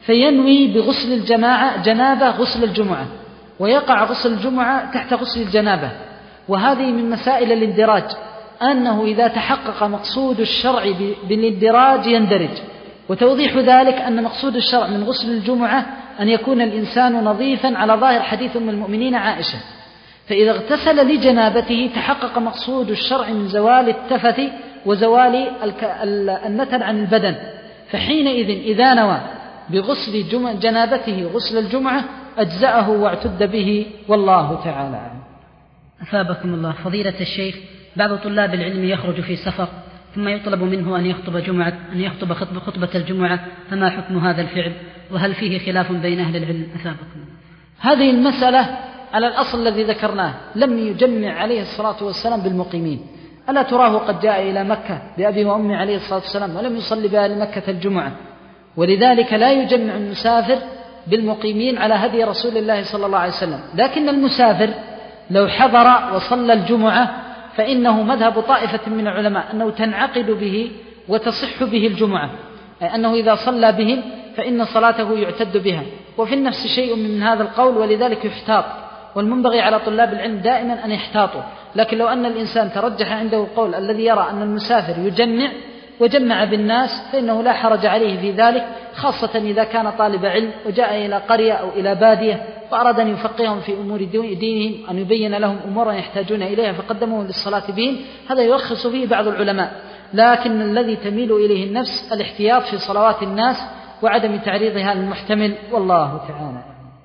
فينوي بغسل الجماعة جنابة غسل الجمعة، ويقع غسل الجمعة تحت غسل الجنابة. وهذه من مسائل الاندراج، أنه إذا تحقق مقصود الشرع بالاندراج يندرج. وتوضيح ذلك أن مقصود الشرع من غسل الجمعة أن يكون الإنسان نظيفا على ظاهر حديث أم المؤمنين عائشة، فإذا اغتسل لجنابته تحقق مقصود الشرع من زوال التفث وزوال النتن عن البدن، فحينئذ إذا نوى بغسل جنابته غسل الجمعة أجزأه واعتد به، والله تعالى أعلم. أثابكم الله. فضيلة الشيخ، بعض طلاب العلم يخرج في سفر ثم يطلب منه أن يخطب جمعة أن يخطب خطبة, خطبة الجمعة، فما حكم هذا الفعل؟ وهل فيه خلاف بين أهل العلم؟ أثابكم الله. هذه المسألة على الأصل الذي ذكرناه، لم يجمع عليه الصلاة والسلام بالمقيمين. ألا تراه قد جاء إلى مكة بأبي وأمي عليه الصلاة والسلام ولم يصلي بأهل مكة الجمعة، ولذلك لا يجمع المسافر بالمقيمين على هدي رسول الله صلى الله عليه وسلم. لكن المسافر لو حضر وصلى الجمعة فإنه مذهب طائفة من العلماء أنه تنعقد به وتصح به الجمعة، أي أنه إذا صلى بهم فإن صلاته يعتد بها. وفي النفس شيء من هذا القول، ولذلك يحتاط، والمنبغي على طلاب العلم دائما أن يحتاطوا. لكن لو أن الإنسان ترجح عنده القول الذي يرى أن المسافر يجمع وجمع بالناس فإنه لا حرج عليه في ذلك، خاصة إذا كان طالب علم وجاء إلى قرية أو إلى بادية فأراد أن يفقههم في أمور دينهم، أن يبين لهم أمورا يحتاجون إليها فقدموا للصلاة بهم، هذا يرخص فيه بعض العلماء. لكن الذي تميل إليه النفس الاحتياط في صلوات الناس وعدم تعريضها للمحتمل، والله تعالى.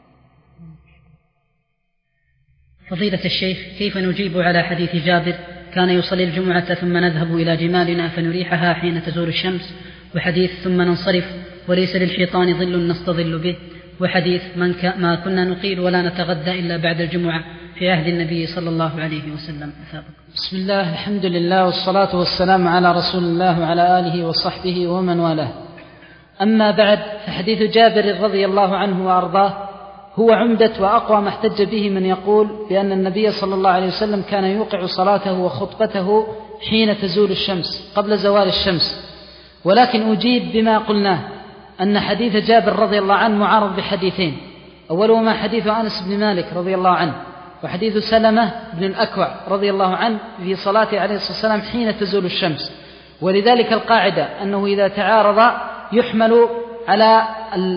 فضيلة الشيخ، كيف نجيب على حديث جابر كان يصلي الجمعة ثم نذهب إلى جمالنا فنريحها حين تزول الشمس، وحديث ثم ننصرف وليس للحيطان ظل نستظل به، وحديث من ك... ما كنا نقيل ولا نتغدى إلا بعد الجمعة في عهد النبي صلى الله عليه وسلم؟ أثابكم. بسم الله، الحمد لله، والصلاة والسلام على رسول الله وعلى آله وصحبه ومن والاه. أما بعد، فحديث جابر رضي الله عنه وأرضاه هو عمدة وأقوى ما احتج به من يقول بأن النبي صلى الله عليه وسلم كان يوقع صلاته وخطبته حين تزول الشمس قبل زوال الشمس. ولكن أجيب بما قلناه أن حديث جابر رضي الله عنه معارض بحديثين، أولهما حديث أنس بن مالك رضي الله عنه، وحديث سلمة بن الأكوع رضي الله عنه في صلاته عليه الصلاة والسلام حين تزول الشمس. ولذلك القاعدة أنه إذا تعارض يحمل على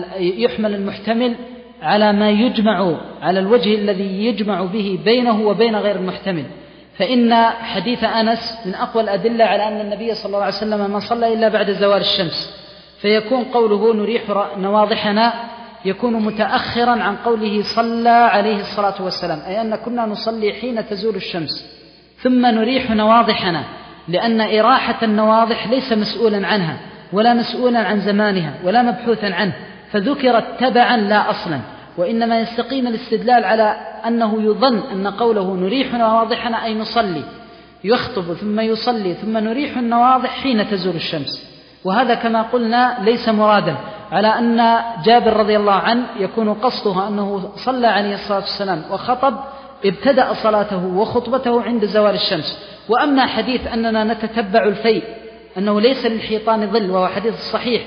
يحمل المحتمل على ما يجمع على الوجه الذي يجمع به بينه وبين غير المحتمل. فإن حديث أنس من أقوى الأدلة على أن النبي صلى الله عليه وسلم ما صلى إلا بعد زوال الشمس، فيكون قوله نريح نواضحنا يكون متأخرا عن قوله صلى عليه الصلاة والسلام، أي أن كنا نصلي حين تزول الشمس ثم نريح نواضحنا، لأن إراحة النواضح ليس مسؤولا عنها ولا مسؤولا عن زمانها ولا مبحوثا عنه، فذكرت تبعا لا أصلا. وإنما يستقيم الاستدلال على أنه يظن أن قوله نريح نواضحنا أي نصلي، يخطب ثم يصلي ثم نريح النواضح حين تزول الشمس. وهذا كما قلنا ليس مرادا على أن جابر رضي الله عنه يكون قصده أنه صلى عليه الصلاة والسلام وخطب ابتدأ صلاته وخطبته عند زوال الشمس. وأما حديث أننا نتتبع الفيء أنه ليس للحيطان ظل وهو حديث صحيح،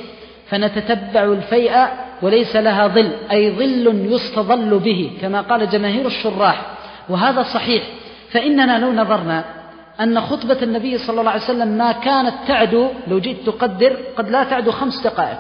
فنتتبع الفيء وليس لها ظل، أي ظل يستظل به كما قال جماهير الشراح، وهذا صحيح. فإننا لو نظرنا أن خطبة النبي صلى الله عليه وسلم ما كانت تعدو، لو جئت تقدر قد لا تعدو خمس دقائق،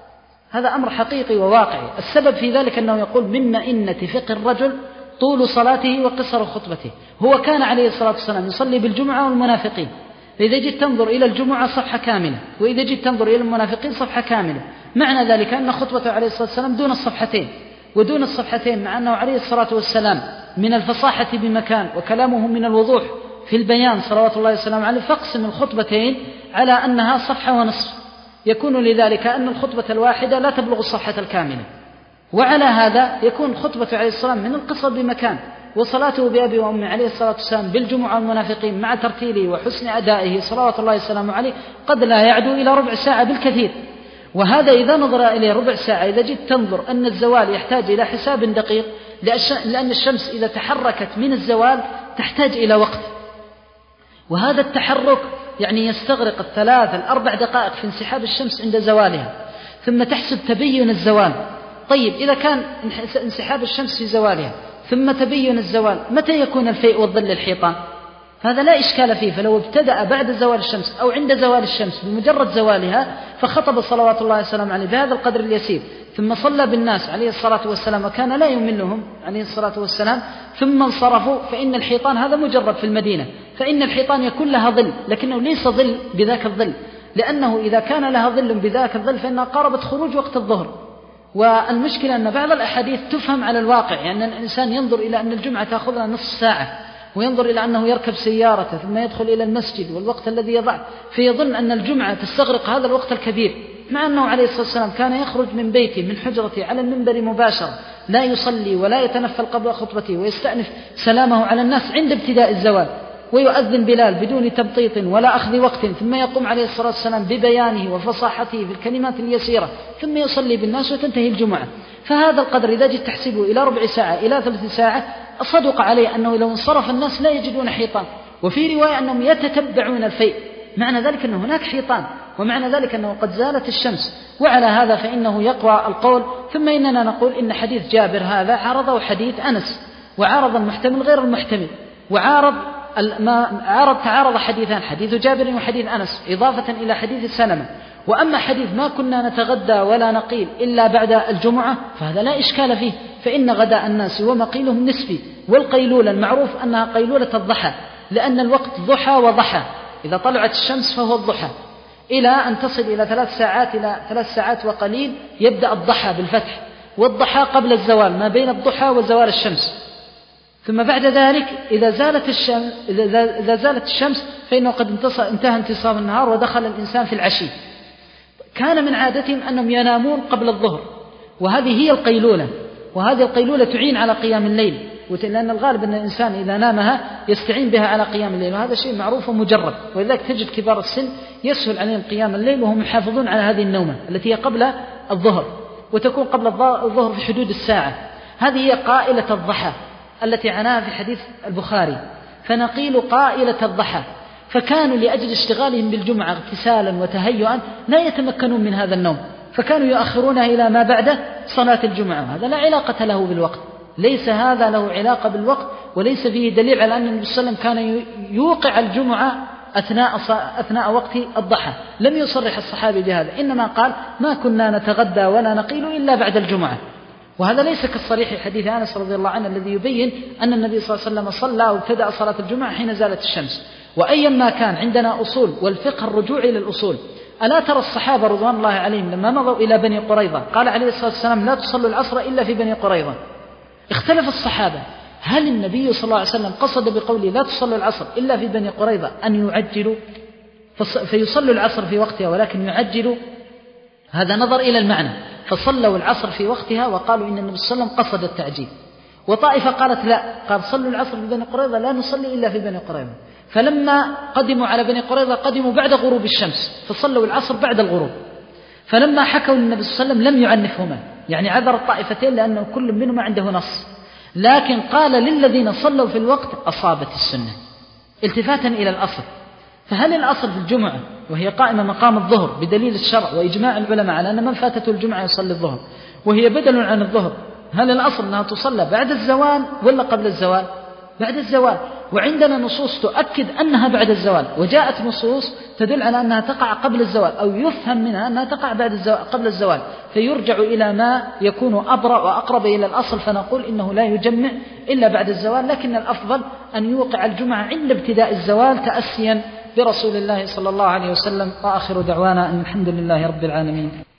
هذا أمر حقيقي وواقعي. السبب في ذلك أنه يقول من مئنة فقه الرجل طول صلاته وقصر خطبته. هو كان عليه الصلاة والسلام يصلي بالجمعة والمنافقين، فإذا جئت تنظر إلى الجمعة صفحة كاملة، وإذا جئت تنظر إلى المنافقين صفحة كاملة. معنى ذلك أن خطبته عليه الصلاة والسلام دون الصفحتين، ودون الصفحتين مع أنه عليه الصلاة والسلام من الفصاحة بمكان وكلامه من الوضوح في البيان صلوات الله وسلامه عليه، فاقسم الخطبتين على أنها صفحة ونصف، يكون لذلك أن الخطبة الواحدة لا تبلغ الصفحة الكاملة. وعلى هذا يكون خطبة عليه الصلاة والسلام من القصر بمكان، وصلاته بأبي وأمي عليه الصلاة والسلام بالجمعة والمنافقين مع ترتيله وحسن أدائه صلوات الله وسلامه عليه قد لا يعدو إلى ربع ساعة بالكثير. وهذا إذا نظر إليه ربع ساعة، إذا جئت تنظر أن الزوال يحتاج إلى حساب دقيق، لأن الشمس إذا تحركت من الزوال تحتاج إلى وقت، وهذا التحرك يعني يستغرق الثلاث الأربع دقائق في انسحاب الشمس عند زوالها، ثم تحسب تبين الزوال طيب إذا كان انسحاب الشمس في زوالها ثم تبين الزوال، متى يكون الفيء والظل الحيطان؟ هذا لا إشكال فيه. فلو ابتدأ بعد زوال الشمس أو عند زوال الشمس بمجرد زوالها فخطب صلوات الله والسلام عليه بهذا القدر اليسير، ثم صلى بالناس عليه الصلاة والسلام وكان لا يملهم عليه الصلاة والسلام، ثم انصرفوا، فإن الحيطان هذا مجرد في المدينة، فإن الحيطان يكون لها ظل، لكنه ليس ظل بذاك الظل، لأنه إذا كان لها ظل بذاك الظل فإنها قاربت خروج وقت الظهر. والمشكلة أن بعض الأحاديث تفهم على الواقع، يعني الإنسان ينظر إلى أن الجمعة تأخذ لها نصف ساعة، وينظر إلى أنه يركب سيارته ثم يدخل إلى المسجد والوقت الذي يضع، فيظن أن الجمعة تستغرق هذا الوقت الكبير، مع أنه عليه الصلاة والسلام كان يخرج من بيته من حجرته على المنبر مباشرة، لا يصلي ولا يتنفل قبل خطبته، ويستأنف سلامه على الناس عند ابتداء الزوال، ويؤذن بلال بدون تبطيط ولا أخذ وقت، ثم يقوم عليه الصلاة والسلام ببيانه وفصاحته في الكلمات اليسيرة، ثم يصلي بالناس وتنتهي الجمعة. فهذا القدر إذا جئت تحسبه إلى ربع ساعة إلى ثلث ساعة، صدق عليه أنه لو انصرف الناس لا يجدون حيطان. وفي رواية أنهم يتتبعون الفيء، معنى ذلك أن هناك حيطان، ومعنى ذلك أنه قد زالت الشمس. وعلى هذا فإنه يقوى القول. ثم إننا نقول إن حديث جابر هذا عارضه حديث أنس، وعارض المحتمل غير المحتمل، وعارض ما عارض تعارض حديثان، حديث جابر وحديث أنس، إضافة إلى حديث سلمة. وأما حديث ما كنا نتغدى ولا نقيل إلا بعد الجمعة فهذا لا إشكال فيه، فإن غداء الناس ومقيلهم نسبي، والقيلولة المعروف أنها قيلولة الضحى، لأن الوقت ضحى وضحى، إذا طلعت الشمس فهو الضحى، إلى أن تصل إلى ثلاث ساعات إلى ثلاث ساعات وقليل يبدأ الضحى بالفتح، والضحى قبل الزوال ما بين الضحى وزوال الشمس. ثم بعد ذلك إذا زالت الشمس إذا زالت الشمس فإنه قد انتهى انتصاب النهار ودخل الإنسان في العشي. كان من عادتهم أنهم ينامون قبل الظهر، وهذه هي القيلولة، وهذه القيلولة تعين على قيام الليل، لأن الغالب أن الإنسان إذا نامها يستعين بها على قيام الليل، وهذا شيء معروف ومجرب. ولذلك تجد كبار السن يسهل عليهم قيام الليل وهم يحافظون على هذه النومة التي هي قبل الظهر، وتكون قبل الظهر في حدود الساعة. هذه هي قائلة الضحى التي عناها في حديث البخاري، فنقيل قائلة الضحى. فكانوا لأجل اشتغالهم بالجمعة اغتسالا وتهيئا لا يتمكنون من هذا النوم، فكانوا يؤخرونها إلى ما بعد صلاة الجمعة. هذا لا علاقة له بالوقت، ليس هذا له علاقة بالوقت، وليس فيه دليل على أن النبي صلى الله عليه وسلم كان يوقع الجمعة أثناء, أثناء وقت الضحى. لم يصرح الصحابي بهذا، إنما قال ما كنا نتغدى ولا نقيل إلا بعد الجمعة. وهذا ليس كالصريح حديث أنس رضي الله عنه الذي يبين أن النبي صلى الله عليه وسلم صلى وابتدأ صلاة الجمعة حين زالت الشمس. وأيا ما كان عندنا أصول، والفقه الرجوع إلى الأصول. ألا ترى الصحابة رضوان الله عليهم لما مضوا إلى بني قريظة قال عليه الصلاة والسلام لا تصلوا العصر إلا في بني قريظة. اختلف الصحابة هل النبي صلى الله عليه وسلم قصد بقوله لا تصلوا العصر إلا في بني قريظة أن يعجلوا فيصلوا العصر في وقتها ولكن يعجلوا؟ هذا نظر إلى المعنى، فصلوا العصر في وقتها وقالوا إن النبي صلى الله عليه وسلم قصد التعجيل. وطائفة قالت لا، قال صلوا العصر في بني قريظة لا نصلي إلا في بني قريظة. فلما قدموا على بني قريظة قدموا بعد غروب الشمس فصلوا العصر بعد الغروب. فلما حكوا للنبي صلى الله عليه وسلم لم يعنفهما، يعني عذر الطائفتين لأنه كل منهما عنده نص، لكن قال للذين صلوا في الوقت أصابت السنة، التفاتا إلى الأصل. فهل الأصل في الجمعة وهي قائمة مقام الظهر بدليل الشرع وإجماع العلماء على أن من فاتته الجمعة يصلي الظهر وهي بدل عن الظهر، هل الأصل أنها تصلى بعد الزوال ولا قبل الزوال؟ بعد الزوال. وعندنا نصوص تؤكد أنها بعد الزوال، وجاءت نصوص تدل على أنها تقع قبل الزوال، أو يفهم منها أنها تقع بعد الزوال قبل الزوال، فيرجع إلى ما يكون أبرأ وأقرب إلى الأصل، فنقول إنه لا يجمع إلا بعد الزوال. لكن الأفضل أن يوقع الجمعة عند ابتداء الزوال تأسيا برسول الله صلى الله عليه وسلم. وآخر دعوانا أن الحمد لله رب العالمين.